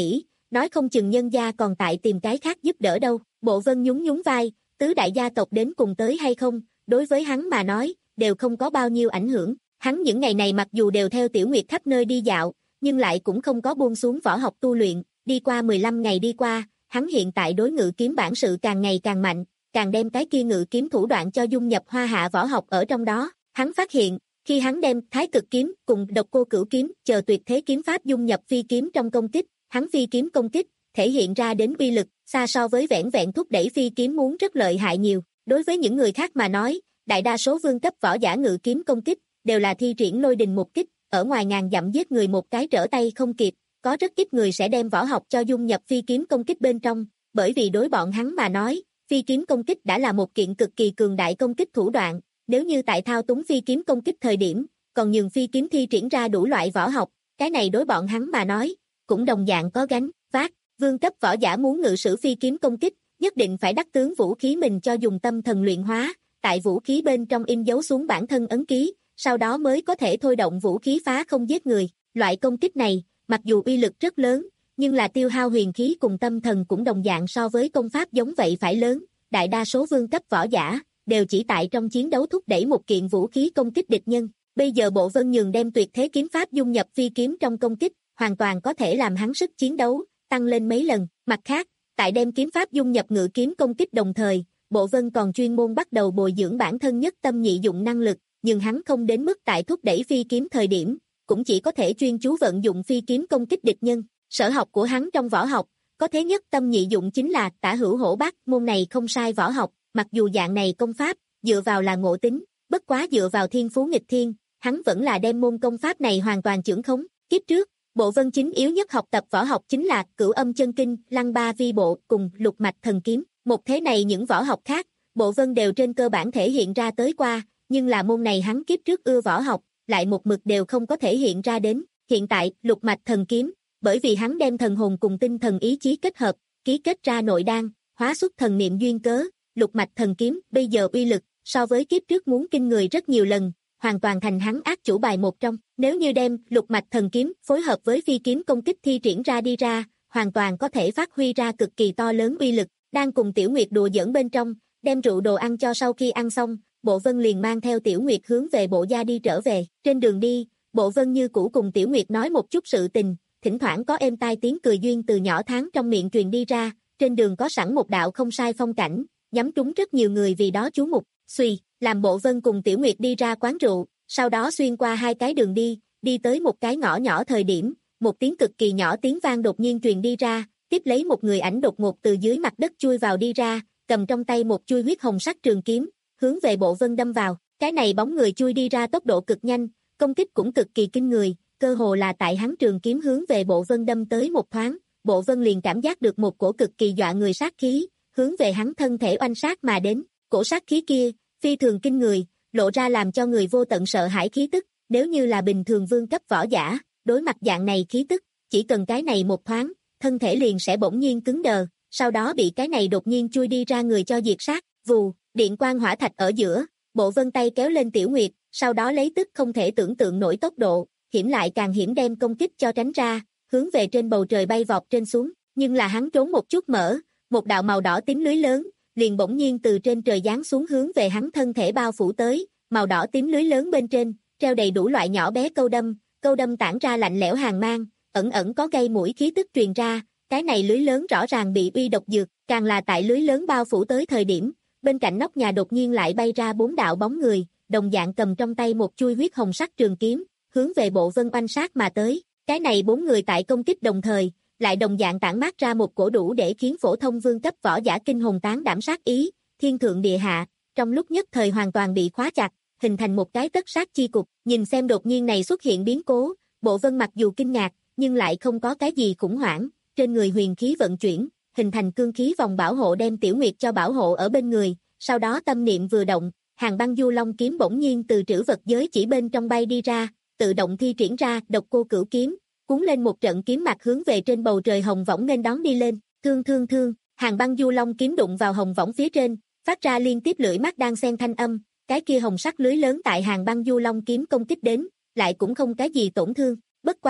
nói không chừng nhân gia còn tại tìm cái khác giúp đỡ đâu. Bộ Vân nhún nhún vai, tứ đại gia tộc đến cùng tới hay không, đối với hắn mà nói, đều không có bao nhiêu ảnh hưởng. Hắn những ngày này mặc dù đều theo Tiểu Nguyệt khắp nơi đi dạo, nhưng lại cũng không có buông xuống võ học tu luyện, đi qua mười lăm ngày đi qua, hắn hiện tại đối ngự kiếm bản sự càng ngày càng mạnh, càng đem cái kia ngự kiếm thủ đoạn cho dung nhập hoa hạ võ học ở trong đó. Hắn phát hiện, khi hắn đem Thái Cực kiếm cùng Độc Cô Cửu kiếm chờ tuyệt thế kiếm pháp dung nhập phi kiếm trong công kích, hắn phi kiếm công kích thể hiện ra đến uy lực, xa so với vẻn vẹn thúc đẩy phi kiếm muốn rất lợi hại nhiều. Đối với những người khác mà nói, đại đa số vương cấp võ giả ngự kiếm công kích đều là thi triển lôi đình một kích, ở ngoài ngàn dặm giết người một cái trở tay không kịp, có rất ít người sẽ đem võ học cho dung nhập phi kiếm công kích bên trong, bởi vì đối bọn hắn mà nói, phi kiếm công kích đã là một kiện cực kỳ cường đại công kích thủ đoạn, nếu như tại thao túng phi kiếm công kích thời điểm, còn nhường phi kiếm thi triển ra đủ loại võ học, cái này đối bọn hắn mà nói, cũng đồng dạng có gánh vác. Vương cấp võ giả muốn ngự sử phi kiếm công kích, nhất định phải đắc tướng vũ khí mình cho dùng tâm thần luyện hóa, tại vũ khí bên trong in dấu xuống bản thân ấn ký, sau đó mới có thể thôi động vũ khí phá không giết người. Loại công kích này, mặc dù uy lực rất lớn, nhưng là tiêu hao huyền khí cùng tâm thần cũng đồng dạng so với công pháp giống vậy phải lớn. Đại đa số vương cấp võ giả đều chỉ tại trong chiến đấu thúc đẩy một kiện vũ khí công kích địch nhân. Bây giờ Bộ Vân Nhường đem tuyệt thế kiếm pháp dung nhập phi kiếm trong công kích, hoàn toàn có thể làm hắn sức chiến đấu tăng lên mấy lần. Mặt khác, tại đem kiếm pháp dung nhập ngự kiếm công kích đồng thời, Bộ Vân còn chuyên môn bắt đầu bồi dưỡng bản thân nhất tâm nhị dụng năng lực, nhưng hắn không đến mức tại thúc đẩy phi kiếm thời điểm, cũng chỉ có thể chuyên chú vận dụng phi kiếm công kích địch nhân. Sở học của hắn trong võ học, có thế nhất tâm nhị dụng chính là Tả Hữu Hổ Bát, môn này không sai võ học, mặc dù dạng này công pháp, dựa vào là ngộ tính, bất quá dựa vào thiên phú nghịch thiên, hắn vẫn là đem môn công pháp này hoàn toàn chưởng khống. Kiếp trước, Bộ Vân chính yếu nhất học tập võ học chính là Cửu Âm Chân Kinh, Lăng Ba Vi Bộ cùng Lục Mạch Thần Kiếm. Một thế này những võ học khác, Bộ Vân đều trên cơ bản thể hiện ra tới qua, nhưng là môn này hắn kiếp trước ưa võ học, lại một mực đều không có thể hiện ra đến. Hiện tại, Lục Mạch Thần Kiếm, bởi vì hắn đem thần hồn cùng tinh thần ý chí kết hợp, ký kết ra nội đan, hóa xuất thần niệm duyên cớ, Lục Mạch Thần Kiếm bây giờ uy lực so với kiếp trước muốn kinh người rất nhiều lần, hoàn toàn thành hắn ác chủ bài một trong. Nếu như đem Lục Mạch Thần Kiếm phối hợp với phi kiếm công kích thi triển ra đi ra, hoàn toàn có thể phát huy ra cực kỳ to lớn uy lực. Đang cùng Tiểu Nguyệt đùa giỡn bên trong, đem rượu đồ ăn cho sau khi ăn xong, Bộ Vân liền mang theo Tiểu Nguyệt hướng về Bộ gia đi trở về. Trên đường đi, Bộ Vân như cũ cùng Tiểu Nguyệt nói một chút sự tình, thỉnh thoảng có êm tai tiếng cười duyên từ nhỏ tháng trong miệng truyền đi ra, trên đường có sẵn một đạo không sai phong cảnh, nhắm trúng rất nhiều người vì đó chú mục. Xuy, làm Bộ Vân cùng Tiểu Nguyệt đi ra quán rượu, sau đó xuyên qua hai cái đường đi, đi tới một cái ngõ nhỏ thời điểm, một tiếng cực kỳ nhỏ tiếng vang đột nhiên truyền đi ra, tiếp lấy một người ảnh đột ngột từ dưới mặt đất chui vào đi ra, cầm trong tay một chuôi huyết hồng sắc trường kiếm, hướng về Bộ Vân đâm vào. Cái này bóng người chui đi ra tốc độ cực nhanh, công kích cũng cực kỳ kinh người, cơ hồ là tại hắn trường kiếm hướng về Bộ Vân đâm tới một thoáng, Bộ Vân liền cảm giác được một cổ cực kỳ dọa người sát khí, hướng về hắn thân thể oanh sát mà đến. Cổ sát khí kia, phi thường kinh người, lộ ra làm cho người vô tận sợ hãi khí tức, nếu như là bình thường vương cấp võ giả, đối mặt dạng này khí tức, chỉ cần cái này một thoáng, thân thể liền sẽ bỗng nhiên cứng đờ, sau đó bị cái này đột nhiên chui đi ra người cho diệt sát. Vù, điện quang hỏa thạch ở giữa, Bộ Vân tay kéo lên Tiểu Nguyệt, sau đó lấy tức không thể tưởng tượng nổi tốc độ, hiểm lại càng hiểm đem công kích cho tránh ra, hướng về trên bầu trời bay vọt trên xuống, nhưng là hắn trốn một chút mở, một đạo màu đỏ tím lưới lớn, liền bỗng nhiên từ trên trời giáng xuống hướng về hắn thân thể bao phủ tới, màu đỏ tím lưới lớn bên trên, treo đầy đủ loại nhỏ bé câu đâm, câu đâm tản ra lạnh lẽo hàn mang, ẩn ẩn có gây mũi khí tức truyền ra, cái này lưới lớn rõ ràng bị uy độc dược, càng là tại lưới lớn bao phủ tới thời điểm, bên cạnh nóc nhà đột nhiên lại bay ra bốn đạo bóng người, đồng dạng cầm trong tay một chuôi huyết hồng sắc trường kiếm, hướng về Bộ Vân oanh sát mà tới. Cái này bốn người tại công kích đồng thời, lại đồng dạng tản mát ra một cổ đủ để khiến phổ thông vương cấp võ giả kinh hồn tán đảm sát ý, thiên thượng địa hạ, trong lúc nhất thời hoàn toàn bị khóa chặt, hình thành một cái tất sát chi cục. Nhìn xem đột nhiên này xuất hiện biến cố, Bộ Vân mặc dù kinh ngạc, nhưng lại không có cái gì khủng hoảng, trên người huyền khí vận chuyển, hình thành cương khí vòng bảo hộ đem Tiểu Nguyệt cho bảo hộ ở bên người, sau đó tâm niệm vừa động, Hàn Băng Du Long kiếm bỗng nhiên từ trữ vật giới chỉ bên trong bay đi ra, tự động thi triển ra Độc Cô Cửu kiếm, cuốn lên một trận kiếm mặt hướng về trên bầu trời hồng võng nghênh đón đi lên. Thương thương thương, Hàn Băng Du Long kiếm đụng vào hồng võng phía trên, phát ra liên tiếp lưỡi mắt đang xen thanh âm, cái kia hồng sắc lưới lớn tại Hàn Băng Du Long kiếm công kích đến, lại cũng không cái gì tổn thương. Bất quá,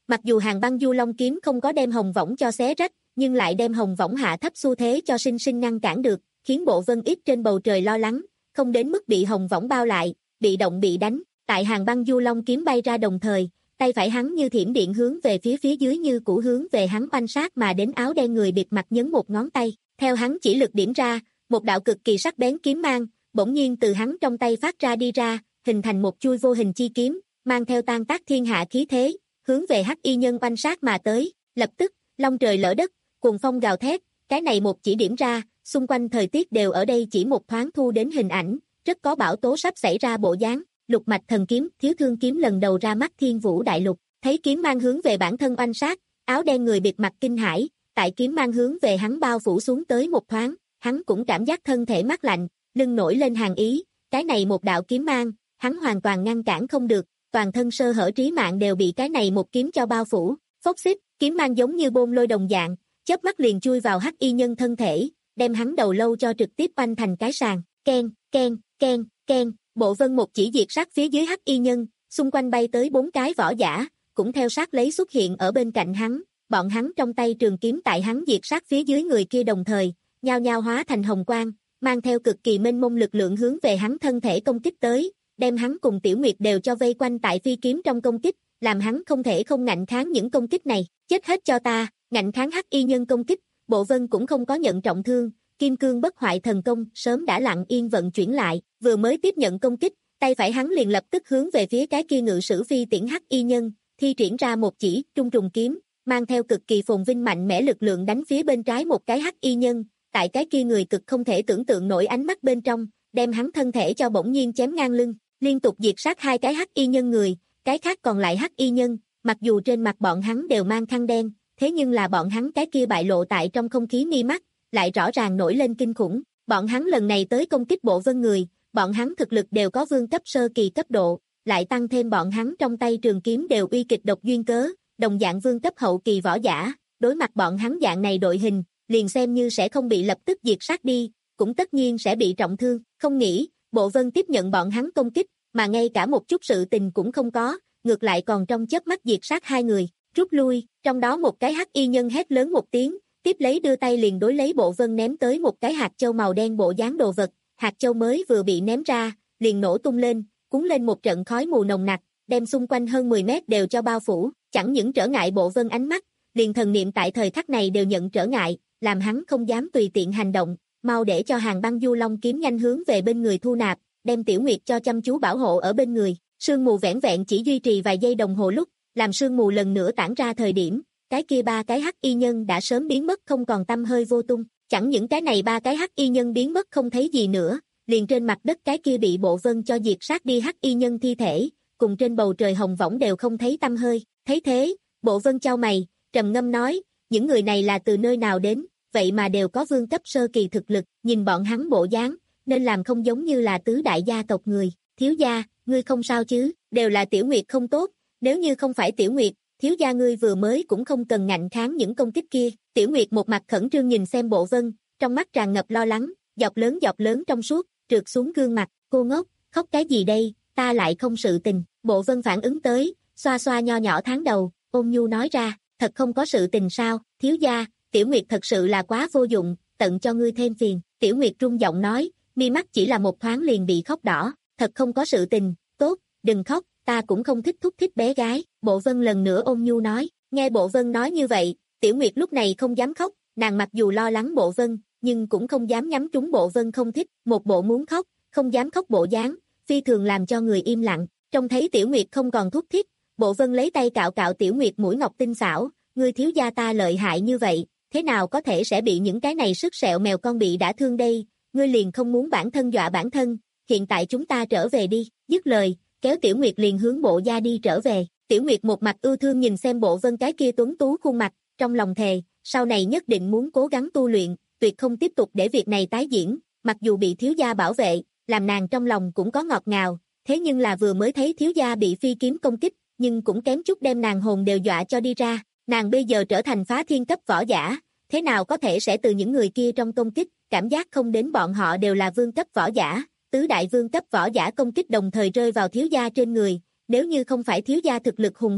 Mặc dù Hàn Băng Du Long kiếm không có đem hồng võng cho xé rách, nhưng lại đem hồng võng hạ thấp xu thế cho sinh sinh ngăn cản được, khiến Bộ Vân ít trên bầu trời lo lắng, không đến mức bị hồng võng bao lại, bị động bị đánh. Tại Hàn Băng Du Long kiếm bay ra đồng thời, tay phải hắn như thiểm điện hướng về phía phía dưới như cũ hướng về hắn oanh sát mà đến. Áo đen người bịt mặt nhấn một ngón tay, theo hắn chỉ lực điểm ra, một đạo cực kỳ sắc bén kiếm mang, bỗng nhiên từ hắn trong tay phát ra đi ra, hình thành một chuôi vô hình chi kiếm, mang theo tan tác thiên hạ khí thế, hướng về Hắc Y Nhân oanh sát mà tới. Lập tức, long trời lở đất, cuồng phong gào thét, cái này một chỉ điểm ra, xung quanh thời tiết đều ở đây chỉ một thoáng thu đến hình ảnh, rất có bão tố sắp xảy ra bộ dáng. Lục mạch thần kiếm, Thiếu Thương kiếm lần đầu ra mắt Thiên Vũ đại lục, thấy kiếm mang hướng về bản thân oanh sát, áo đen người bịt mặt kinh hãi, tại kiếm mang hướng về hắn bao phủ xuống tới một thoáng, hắn cũng cảm giác thân thể mát lạnh, lưng nổi lên hàn ý, cái này một đạo kiếm mang, hắn hoàn toàn ngăn cản không được, toàn thân sơ hở trí mạng đều bị cái này một kiếm cho bao phủ. Phốc xích, kiếm mang giống như bôn lôi đồng dạng, chớp mắt liền chui vào Hắc Y Nhân thân thể, đem hắn đầu lâu cho trực tiếp oanh thành cái sàn. Ken, ken, ken, ken, Bộ Vân một chỉ diệt sát phía dưới Hắc Y Nhân, xung quanh bay tới bốn cái võ giả, cũng theo sát lấy xuất hiện ở bên cạnh hắn, bọn hắn trong tay trường kiếm tại hắn diệt sát phía dưới người kia đồng thời, nhao nhao hóa thành hồng quang, mang theo cực kỳ mênh mông lực lượng hướng về hắn thân thể công kích tới, đem hắn cùng Tiểu Nguyệt đều cho vây quanh tại phi kiếm trong công kích, làm hắn không thể không ngạnh kháng những công kích này. Chết hết cho ta, ngạnh kháng Hắc Y Nhân công kích. Bộ Vân cũng không có nhận trọng thương, Kim Cương bất hoại thần công sớm đã lặng yên vận chuyển lại, vừa mới tiếp nhận công kích, tay phải hắn liền lập tức hướng về phía cái kia ngự sử phi tiễn Hắc Y Nhân, thi triển ra một chỉ trung trùng kiếm, mang theo cực kỳ phồn vinh mạnh mẽ lực lượng đánh phía bên trái một cái Hắc Y Nhân, tại cái kia người cực không thể tưởng tượng nổi ánh mắt bên trong, đem hắn thân thể cho bỗng nhiên chém ngang lưng, liên tục diệt sát hai cái Hắc Y Nhân người, cái khác còn lại Hắc Y Nhân, mặc dù trên mặt bọn hắn đều mang khăn đen, thế nhưng là bọn hắn cái kia bại lộ tại trong không khí mi mắt, lại rõ ràng nổi lên kinh khủng. Bọn hắn lần này tới công kích Bộ Vân người, bọn hắn thực lực đều có vương cấp sơ kỳ cấp độ, lại tăng thêm bọn hắn trong tay trường kiếm đều uy kịch độc duyên cớ, đồng dạng vương cấp hậu kỳ võ giả, đối mặt bọn hắn dạng này đội hình, liền xem như sẽ không bị lập tức diệt sát đi, cũng tất nhiên sẽ bị trọng thương. Không nghĩ, Bộ Vân tiếp nhận bọn hắn công kích, mà ngay cả một chút sự tình cũng không có, ngược lại còn trong chớp mắt diệt sát hai người, rút lui. Trong đó một cái Hắc Y Nhân hét lớn một tiếng, tiếp lấy đưa tay liền đối lấy Bộ Vân ném tới một cái hạt châu màu đen bộ dáng đồ vật, hạt châu mới vừa bị ném ra, liền nổ tung lên, cuốn lên một trận khói mù nồng nặc, đem xung quanh hơn mười mét đều cho bao phủ, chẳng những trở ngại Bộ Vân ánh mắt, liền thần niệm tại thời khắc này đều nhận trở ngại, làm hắn không dám tùy tiện hành động, mau để cho Hàn Băng Du Long kiếm nhanh hướng về bên người thu nạp, đem Tiểu Nguyệt cho chăm chú bảo hộ ở bên người. Sương mù vẻn vẹn chỉ duy trì vài giây đồng hồ lúc, làm sương mù lần nữa tản ra thời điểm, cái kia ba cái Hắc Y Nhân đã sớm biến mất không còn tăm hơi vô tung, chẳng những cái này ba cái Hắc Y Nhân biến mất không thấy gì nữa, liền trên mặt đất cái kia bị Bộ Vân cho diệt sát đi Hắc Y Nhân thi thể, cùng trên bầu trời hồng võng đều không thấy tăm hơi. Thấy thế, Bộ Vân chau mày, trầm ngâm nói, những người này là từ nơi nào đến, vậy mà đều có vương cấp sơ kỳ thực lực, nhìn bọn hắn bộ dáng, nên làm không giống như là tứ đại gia tộc người. Thiếu gia, ngươi không sao chứ? Đều là Tiểu Nguyệt không tốt, nếu như không phải Tiểu Nguyệt, thiếu gia ngươi vừa mới cũng không cần ngạnh kháng những công kích kia. Tiểu Nguyệt một mặt khẩn trương nhìn xem Bộ Vân, trong mắt tràn ngập lo lắng, dọc lớn dọc lớn trong suốt, trượt xuống gương mặt. Cô ngốc, khóc cái gì đây, ta lại không sự tình. Bộ Vân phản ứng tới, xoa xoa nho nhỏ tháng đầu, ôn nhu nói ra, thật không có sự tình sao? Thiếu gia, Tiểu Nguyệt thật sự là quá vô dụng, tận cho ngươi thêm phiền. Tiểu Nguyệt run giọng nói, mi mắt chỉ là một thoáng liền bị khóc đỏ, thật không có sự tình, tốt, đừng khóc, ta cũng không thích thúc thích bé gái. Bộ Vân lần nữa ôn nhu nói, nghe Bộ Vân nói như vậy, Tiểu Nguyệt lúc này không dám khóc, nàng mặc dù lo lắng Bộ Vân, nhưng cũng không dám nhắm trúng Bộ Vân không thích, một bộ muốn khóc, không dám khóc bộ dáng, phi thường làm cho người im lặng. Trông thấy Tiểu Nguyệt không còn thúc thích, Bộ Vân lấy tay cạo cạo Tiểu Nguyệt mũi ngọc tinh xảo, ngươi thiếu gia ta lợi hại như vậy, thế nào có thể sẽ bị những cái này sức sẹo mèo con bị đã thương đây, ngươi liền không muốn bản thân dọa bản thân, hiện tại chúng ta trở về đi. Dứt lời, kéo Tiểu Nguyệt liền hướng Bộ gia đi trở về. Tiểu Nguyệt một mặt ưu thương nhìn xem Bộ Vân cái kia tuấn tú khuôn mặt, trong lòng thề, sau này nhất định muốn cố gắng tu luyện, tuyệt không tiếp tục để việc này tái diễn. Mặc dù bị thiếu gia bảo vệ, làm nàng trong lòng cũng có ngọt ngào, thế nhưng là vừa mới thấy thiếu gia bị phi kiếm công kích, nhưng cũng kém chút đem nàng hồn đều dọa cho đi ra. Nàng bây giờ trở thành phá thiên cấp võ giả, thế nào có thể sẽ từ những người kia trong công kích, cảm giác không đến bọn họ đều là vương cấp võ giả, tứ đại vương cấp võ giả công kích đồng thời rơi vào thiếu gia trên người, nếu như không phải thiếu gia thực lực hùng hậu,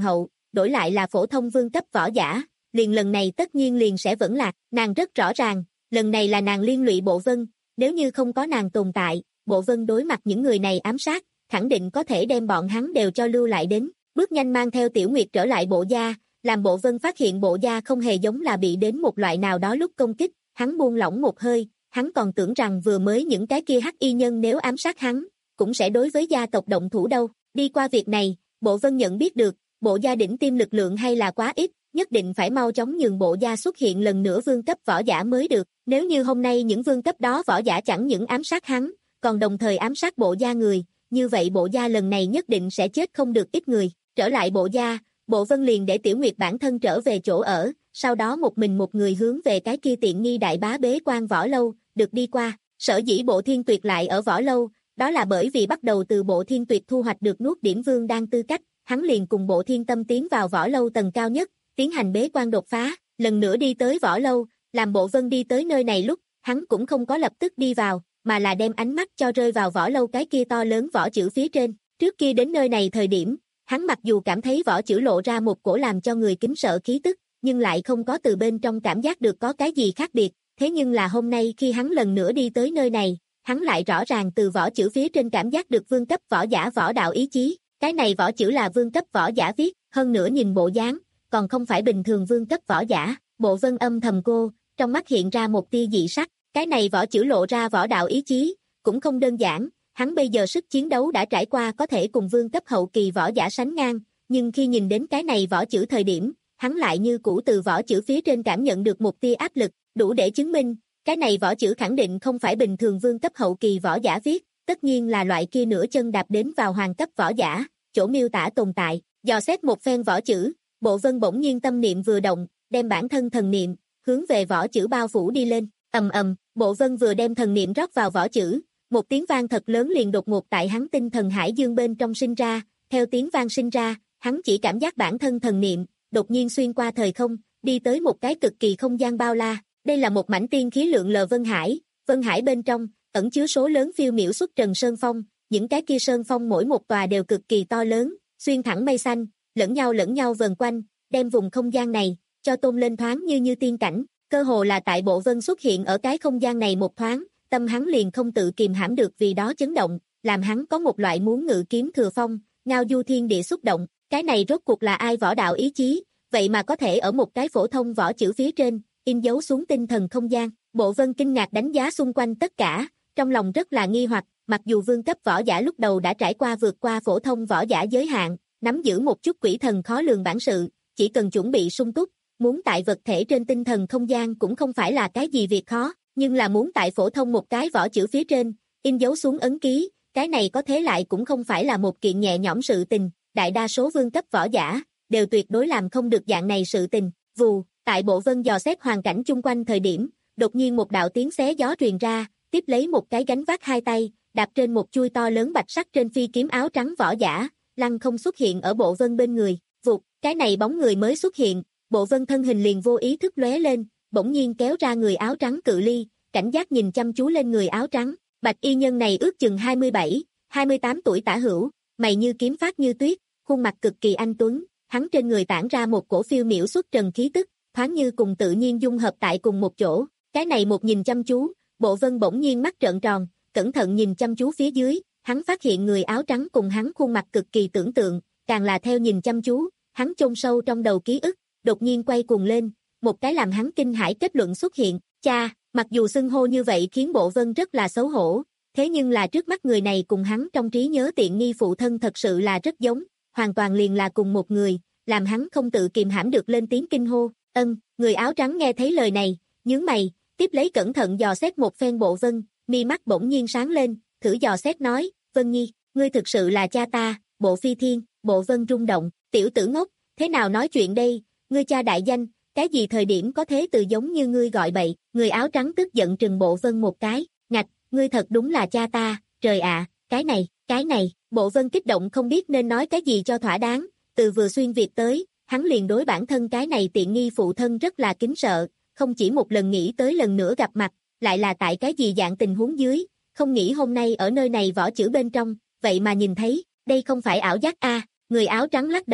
đổi lại là phổ thông vương cấp võ giả, liền lần này tất nhiên liền sẽ vẫn lạc, nàng rất rõ ràng, lần này là nàng liên lụy Bộ Vân, nếu như không có nàng tồn tại, Bộ Vân đối mặt những người này ám sát, khẳng định có thể đem bọn hắn đều cho lưu lại đến, bước nhanh mang theo Tiểu Nguyệt trở lại Bộ gia, làm Bộ Vân phát hiện Bộ gia không hề giống là bị đến một loại nào đó lúc công kích, hắn buông lỏng một hơi, hắn còn tưởng rằng vừa mới những cái kia hắc y nhân nếu ám sát hắn, cũng sẽ đối với gia tộc động thủ đâu, đi qua việc này, Bộ Vân nhận biết được, Bộ gia đỉnh tim lực lượng hay là quá ít, nhất định phải mau chóng nhường Bộ gia xuất hiện lần nữa vương cấp võ giả mới được, nếu như hôm nay những vương cấp đó võ giả chẳng những ám sát hắn, còn đồng thời ám sát Bộ gia người, như vậy Bộ gia lần này nhất định sẽ chết không được ít người, trở lại Bộ gia, Bộ Vân liền để Tiểu Nguyệt bản thân trở về chỗ ở, sau đó một mình một người hướng về cái kia tiện nghi đại bá bế quan võ lâu, được đi qua, sở dĩ Bộ Thiên Tuyệt lại ở võ lâu, đó là bởi vì bắt đầu từ Bộ Thiên Tuyệt thu hoạch được nuốt điểm vương đan tư cách, hắn liền cùng Bộ Thiên Tâm tiến vào võ lâu tầng cao nhất, tiến hành bế quan đột phá, lần nữa đi tới võ lâu, làm Bộ Vân đi tới nơi này lúc, hắn cũng không có lập tức đi vào, mà là đem ánh mắt cho rơi vào võ lâu cái kia to lớn võ chữ phía trên, trước kia đến nơi này thời điểm, hắn mặc dù cảm thấy võ chữ lộ ra một cổ làm cho người kính sợ khí tức, nhưng lại không có từ bên trong cảm giác được có cái gì khác biệt, thế nhưng là hôm nay khi hắn lần nữa đi tới nơi này, hắn lại rõ ràng từ võ chữ phía trên cảm giác được vương cấp võ giả võ đạo ý chí, cái này võ chữ là vương cấp võ giả viết, hơn nữa nhìn bộ dáng, còn không phải bình thường vương cấp võ giả, Bộ Vân âm thầm cô, trong mắt hiện ra một tia dị sắc, cái này võ chữ lộ ra võ đạo ý chí, cũng không đơn giản, hắn bây giờ sức chiến đấu đã trải qua có thể cùng vương cấp hậu kỳ võ giả sánh ngang, nhưng khi nhìn đến cái này võ chữ thời điểm, hắn lại như cũ từ võ chữ phía trên cảm nhận được một tia áp lực, đủ để chứng minh, cái này võ chữ khẳng định không phải bình thường vương cấp hậu kỳ võ giả viết, tất nhiên là loại kia nửa chân đạp đến vào hoàng cấp võ giả, chỗ miêu tả tồn tại, dò xét một phen võ chữ, Bộ Vân bỗng nhiên tâm niệm vừa động, đem bản thân thần niệm, hướng về võ chữ bao phủ đi lên, ầm ầm, Bộ Vân vừa đem thần niệm rót vào võ chữ, một tiếng vang thật lớn liền đột ngột tại hắn tinh thần hải dương bên trong sinh ra, theo tiếng vang sinh ra, hắn chỉ cảm giác bản thân thần niệm, đột nhiên xuyên qua thời không, đi tới một cái cực kỳ không gian bao la, đây là một mảnh tiên khí lượng lờ Vân Hải, Vân Hải bên trong, ẩn chứa số lớn phiêu miểu xuất trần sơn phong, những cái kia sơn phong mỗi một tòa đều cực kỳ to lớn, xuyên thẳng mây xanh, lẫn nhau lẫn nhau vần quanh, đem vùng không gian này, cho tôn lên thoáng như như tiên cảnh, cơ hồ là tại Bộ Vân xuất hiện ở cái không gian này một thoáng, tâm hắn liền không tự kìm hãm được vì đó chấn động, làm hắn có một loại muốn ngự kiếm thừa phong, ngao du thiên địa xúc động, cái này rốt cuộc là ai võ đạo ý chí, vậy mà có thể ở một cái phổ thông võ chữ phía trên, in dấu xuống tinh thần không gian, Bộ Vân kinh ngạc đánh giá xung quanh tất cả, trong lòng rất là nghi hoặc, mặc dù vương cấp võ giả lúc đầu đã trải qua vượt qua phổ thông võ giả giới hạn, nắm giữ một chút quỷ thần khó lường bản sự, chỉ cần chuẩn bị sung túc, muốn tại vật thể trên tinh thần không gian cũng không phải là cái gì việc khó, nhưng là muốn tại phổ thông một cái võ chữ phía trên, in dấu xuống ấn ký, cái này có thế lại cũng không phải là một kiện nhẹ nhõm sự tình, đại đa số vương cấp võ giả, đều tuyệt đối làm không được dạng này sự tình, vù, tại Bộ Vân dò xét hoàn cảnh chung quanh thời điểm, đột nhiên một đạo tiếng xé gió truyền ra, tiếp lấy một cái gánh vác hai tay, đạp trên một chuôi to lớn bạch sắc trên phi kiếm áo trắng võ giả, lăng không xuất hiện ở Bộ Vân bên người, vụt, cái này bóng người mới xuất hiện, Bộ Vân thân hình liền vô ý thức lóe lên, bỗng nhiên kéo ra người áo trắng cự ly, cảnh giác nhìn chăm chú lên người áo trắng, bạch y nhân này ước chừng hai mươi bảy, hai mươi tám tuổi tả hữu, mày như kiếm phát như tuyết, khuôn mặt cực kỳ anh tuấn, hắn trên người tản ra một cổ phiêu miểu xuất trần khí tức, thoáng như cùng tự nhiên dung hợp tại cùng một chỗ, cái này một nhìn chăm chú, Bộ Vân bỗng nhiên mắt trợn tròn, cẩn thận nhìn chăm chú phía dưới, hắn phát hiện người áo trắng cùng hắn khuôn mặt cực kỳ tưởng tượng, càng là theo nhìn chăm chú, hắn chôn sâu trong đầu ký ức, đột nhiên quay cuồng lên, một cái làm hắn kinh hãi kết luận xuất hiện, cha, mặc dù xưng hô như vậy khiến Bộ Vân rất là xấu hổ, thế nhưng là trước mắt người này cùng hắn trong trí nhớ tiện nghi phụ thân thật sự là rất giống, hoàn toàn liền là cùng một người, làm hắn không tự kìm hãm được lên tiếng kinh hô, ân, người áo trắng nghe thấy lời này, nhướng mày, tiếp lấy cẩn thận dò xét một phen Bộ Vân, mi mắt bỗng nhiên sáng lên, thử dò xét nói, Vân Nhi, ngươi thực sự là cha ta, Bộ Phi Thiên, Bộ Vân rung động, tiểu tử ngốc, thế nào nói chuyện đây, ngươi cha đại danh, cái gì thời điểm có thế từ giống như ngươi gọi bậy, người áo trắng tức giận trừng Bộ Vân một cái, ngạch, ngươi thật đúng là cha ta, trời ạ, cái này, cái này, Bộ Vân kích động không biết nên nói cái gì cho thỏa đáng, từ vừa xuyên Việt tới, hắn liền đối bản thân cái này tiện nghi phụ thân rất là kính sợ, không chỉ một lần nghĩ tới lần nữa gặp mặt, lại là tại cái gì dạng tình huống dưới, không nghĩ hôm nay ở nơi này võ chữ bên trong, vậy mà nhìn thấy, đây không phải ảo giác a, người áo trắng lắc đầu,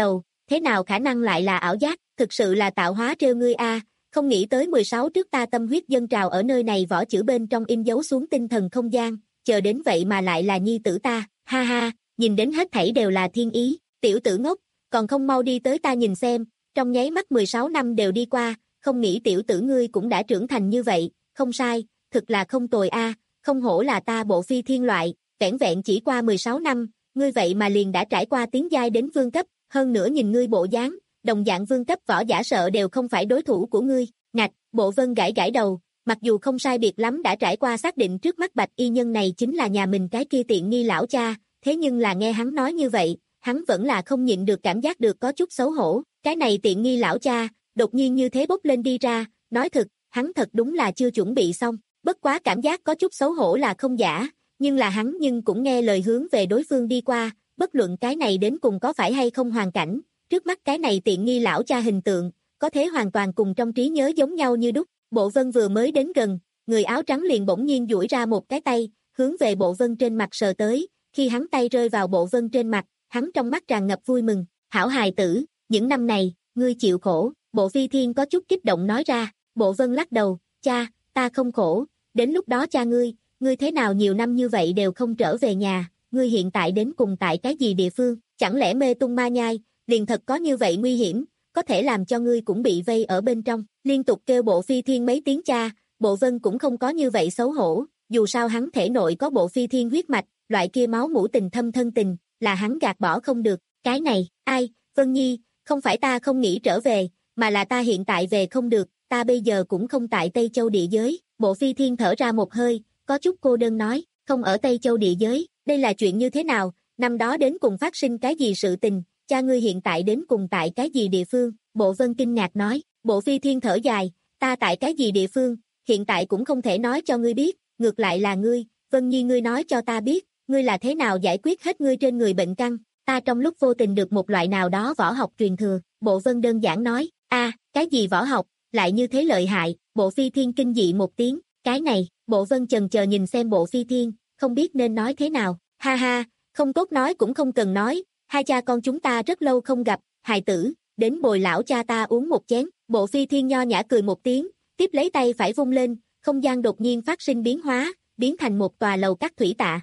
thế nào khả năng lại là ảo giác, thực sự là tạo hóa trêu ngươi a, không nghĩ tới mười sáu trước ta tâm huyết dâng trào ở nơi này võ chữ bên trong in dấu xuống tinh thần không gian, chờ đến vậy mà lại là nhi tử ta, ha ha, nhìn đến hết thảy đều là thiên ý, tiểu tử ngốc, còn không mau đi tới ta nhìn xem, trong nháy mắt mười sáu năm đều đi qua, không nghĩ tiểu tử ngươi cũng đã trưởng thành như vậy, không sai, thực là không tồi a, không hổ là ta bộ phi thiên loại, vẻn vẹn chỉ qua mười sáu năm, ngươi vậy mà liền đã trải qua tiến giai đến vương cấp, hơn nữa nhìn ngươi bộ dáng, đồng dạng vương cấp võ giả sợ đều không phải đối thủ của ngươi, ngạch, Bộ Vân gãi gãi đầu, mặc dù không sai biệt lắm đã trải qua xác định trước mắt bạch y nhân này chính là nhà mình cái kia tiện nghi lão cha, thế nhưng là nghe hắn nói như vậy, hắn vẫn là không nhịn được cảm giác được có chút xấu hổ, cái này tiện nghi lão cha, đột nhiên như thế bốc lên đi ra, nói thật, hắn thật đúng là chưa chuẩn bị xong, bất quá cảm giác có chút xấu hổ là không giả, nhưng là hắn nhưng cũng nghe lời hướng về đối phương đi qua, bất luận cái này đến cùng có phải hay không hoàn cảnh, trước mắt cái này tiện nghi lão cha hình tượng, có thể hoàn toàn cùng trong trí nhớ giống nhau như đúc. Bộ Vân vừa mới đến gần, người áo trắng liền bỗng nhiên duỗi ra một cái tay, hướng về Bộ Vân trên mặt sờ tới, khi hắn tay rơi vào Bộ Vân trên mặt, hắn trong mắt tràn ngập vui mừng, hảo hài tử, những năm này, ngươi chịu khổ, Bộ Phi Thiên có chút kích động nói ra, Bộ Vân lắc đầu, cha, ta không khổ, đến lúc đó cha ngươi, ngươi thế nào nhiều năm như vậy đều không trở về nhà, ngươi hiện tại đến cùng tại cái gì địa phương, chẳng lẽ mê tung ma nhai, liền thật có như vậy nguy hiểm, có thể làm cho ngươi cũng bị vây ở bên trong, liên tục kêu Bộ Phi Thiên mấy tiếng cha, Bộ Vân cũng không có như vậy xấu hổ, dù sao hắn thể nội có Bộ Phi Thiên huyết mạch, loại kia máu mủ tình thâm thân tình, là hắn gạt bỏ không được, cái này, ai, Vân Nhi, không phải ta không nghĩ trở về, mà là ta hiện tại về không được, ta bây giờ cũng không tại Tây Châu địa giới, Bộ Phi Thiên thở ra một hơi, có chút cô đơn nói, không ở Tây Châu địa giới, đây là chuyện như thế nào, năm đó đến cùng phát sinh cái gì sự tình, cha ngươi hiện tại đến cùng tại cái gì địa phương, Bộ Vân kinh ngạc nói, Bộ Phi Thiên thở dài, ta tại cái gì địa phương, hiện tại cũng không thể nói cho ngươi biết, ngược lại là ngươi, Vân Nhi ngươi nói cho ta biết, ngươi là thế nào giải quyết hết ngươi trên người bệnh căn, ta trong lúc vô tình được một loại nào đó võ học truyền thừa, Bộ Vân đơn giản nói, a, cái gì võ học, lại như thế lợi hại, Bộ Phi Thiên kinh dị một tiếng, cái này, Bộ Vân chần chờ nhìn xem Bộ Phi Thiên, không biết nên nói thế nào, ha ha, không tốt nói cũng không cần nói, hai cha con chúng ta rất lâu không gặp, hài tử, đến bồi lão cha ta uống một chén, Bộ Phi Thiên nho nhã cười một tiếng, tiếp lấy tay phải vung lên, không gian đột nhiên phát sinh biến hóa, biến thành một tòa lầu các thủy tạ.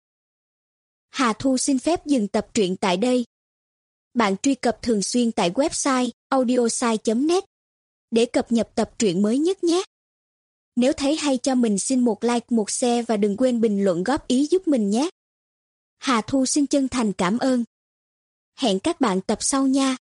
Hà Thu xin phép dừng tập truyện tại đây. Bạn truy cập thường xuyên tại website audiosai chấm net để cập nhật tập truyện mới nhất nhé. Nếu thấy hay cho mình xin một like, một share và đừng quên bình luận góp ý giúp mình nhé. Hà Thu xin chân thành cảm ơn. Hẹn các bạn tập sau nha.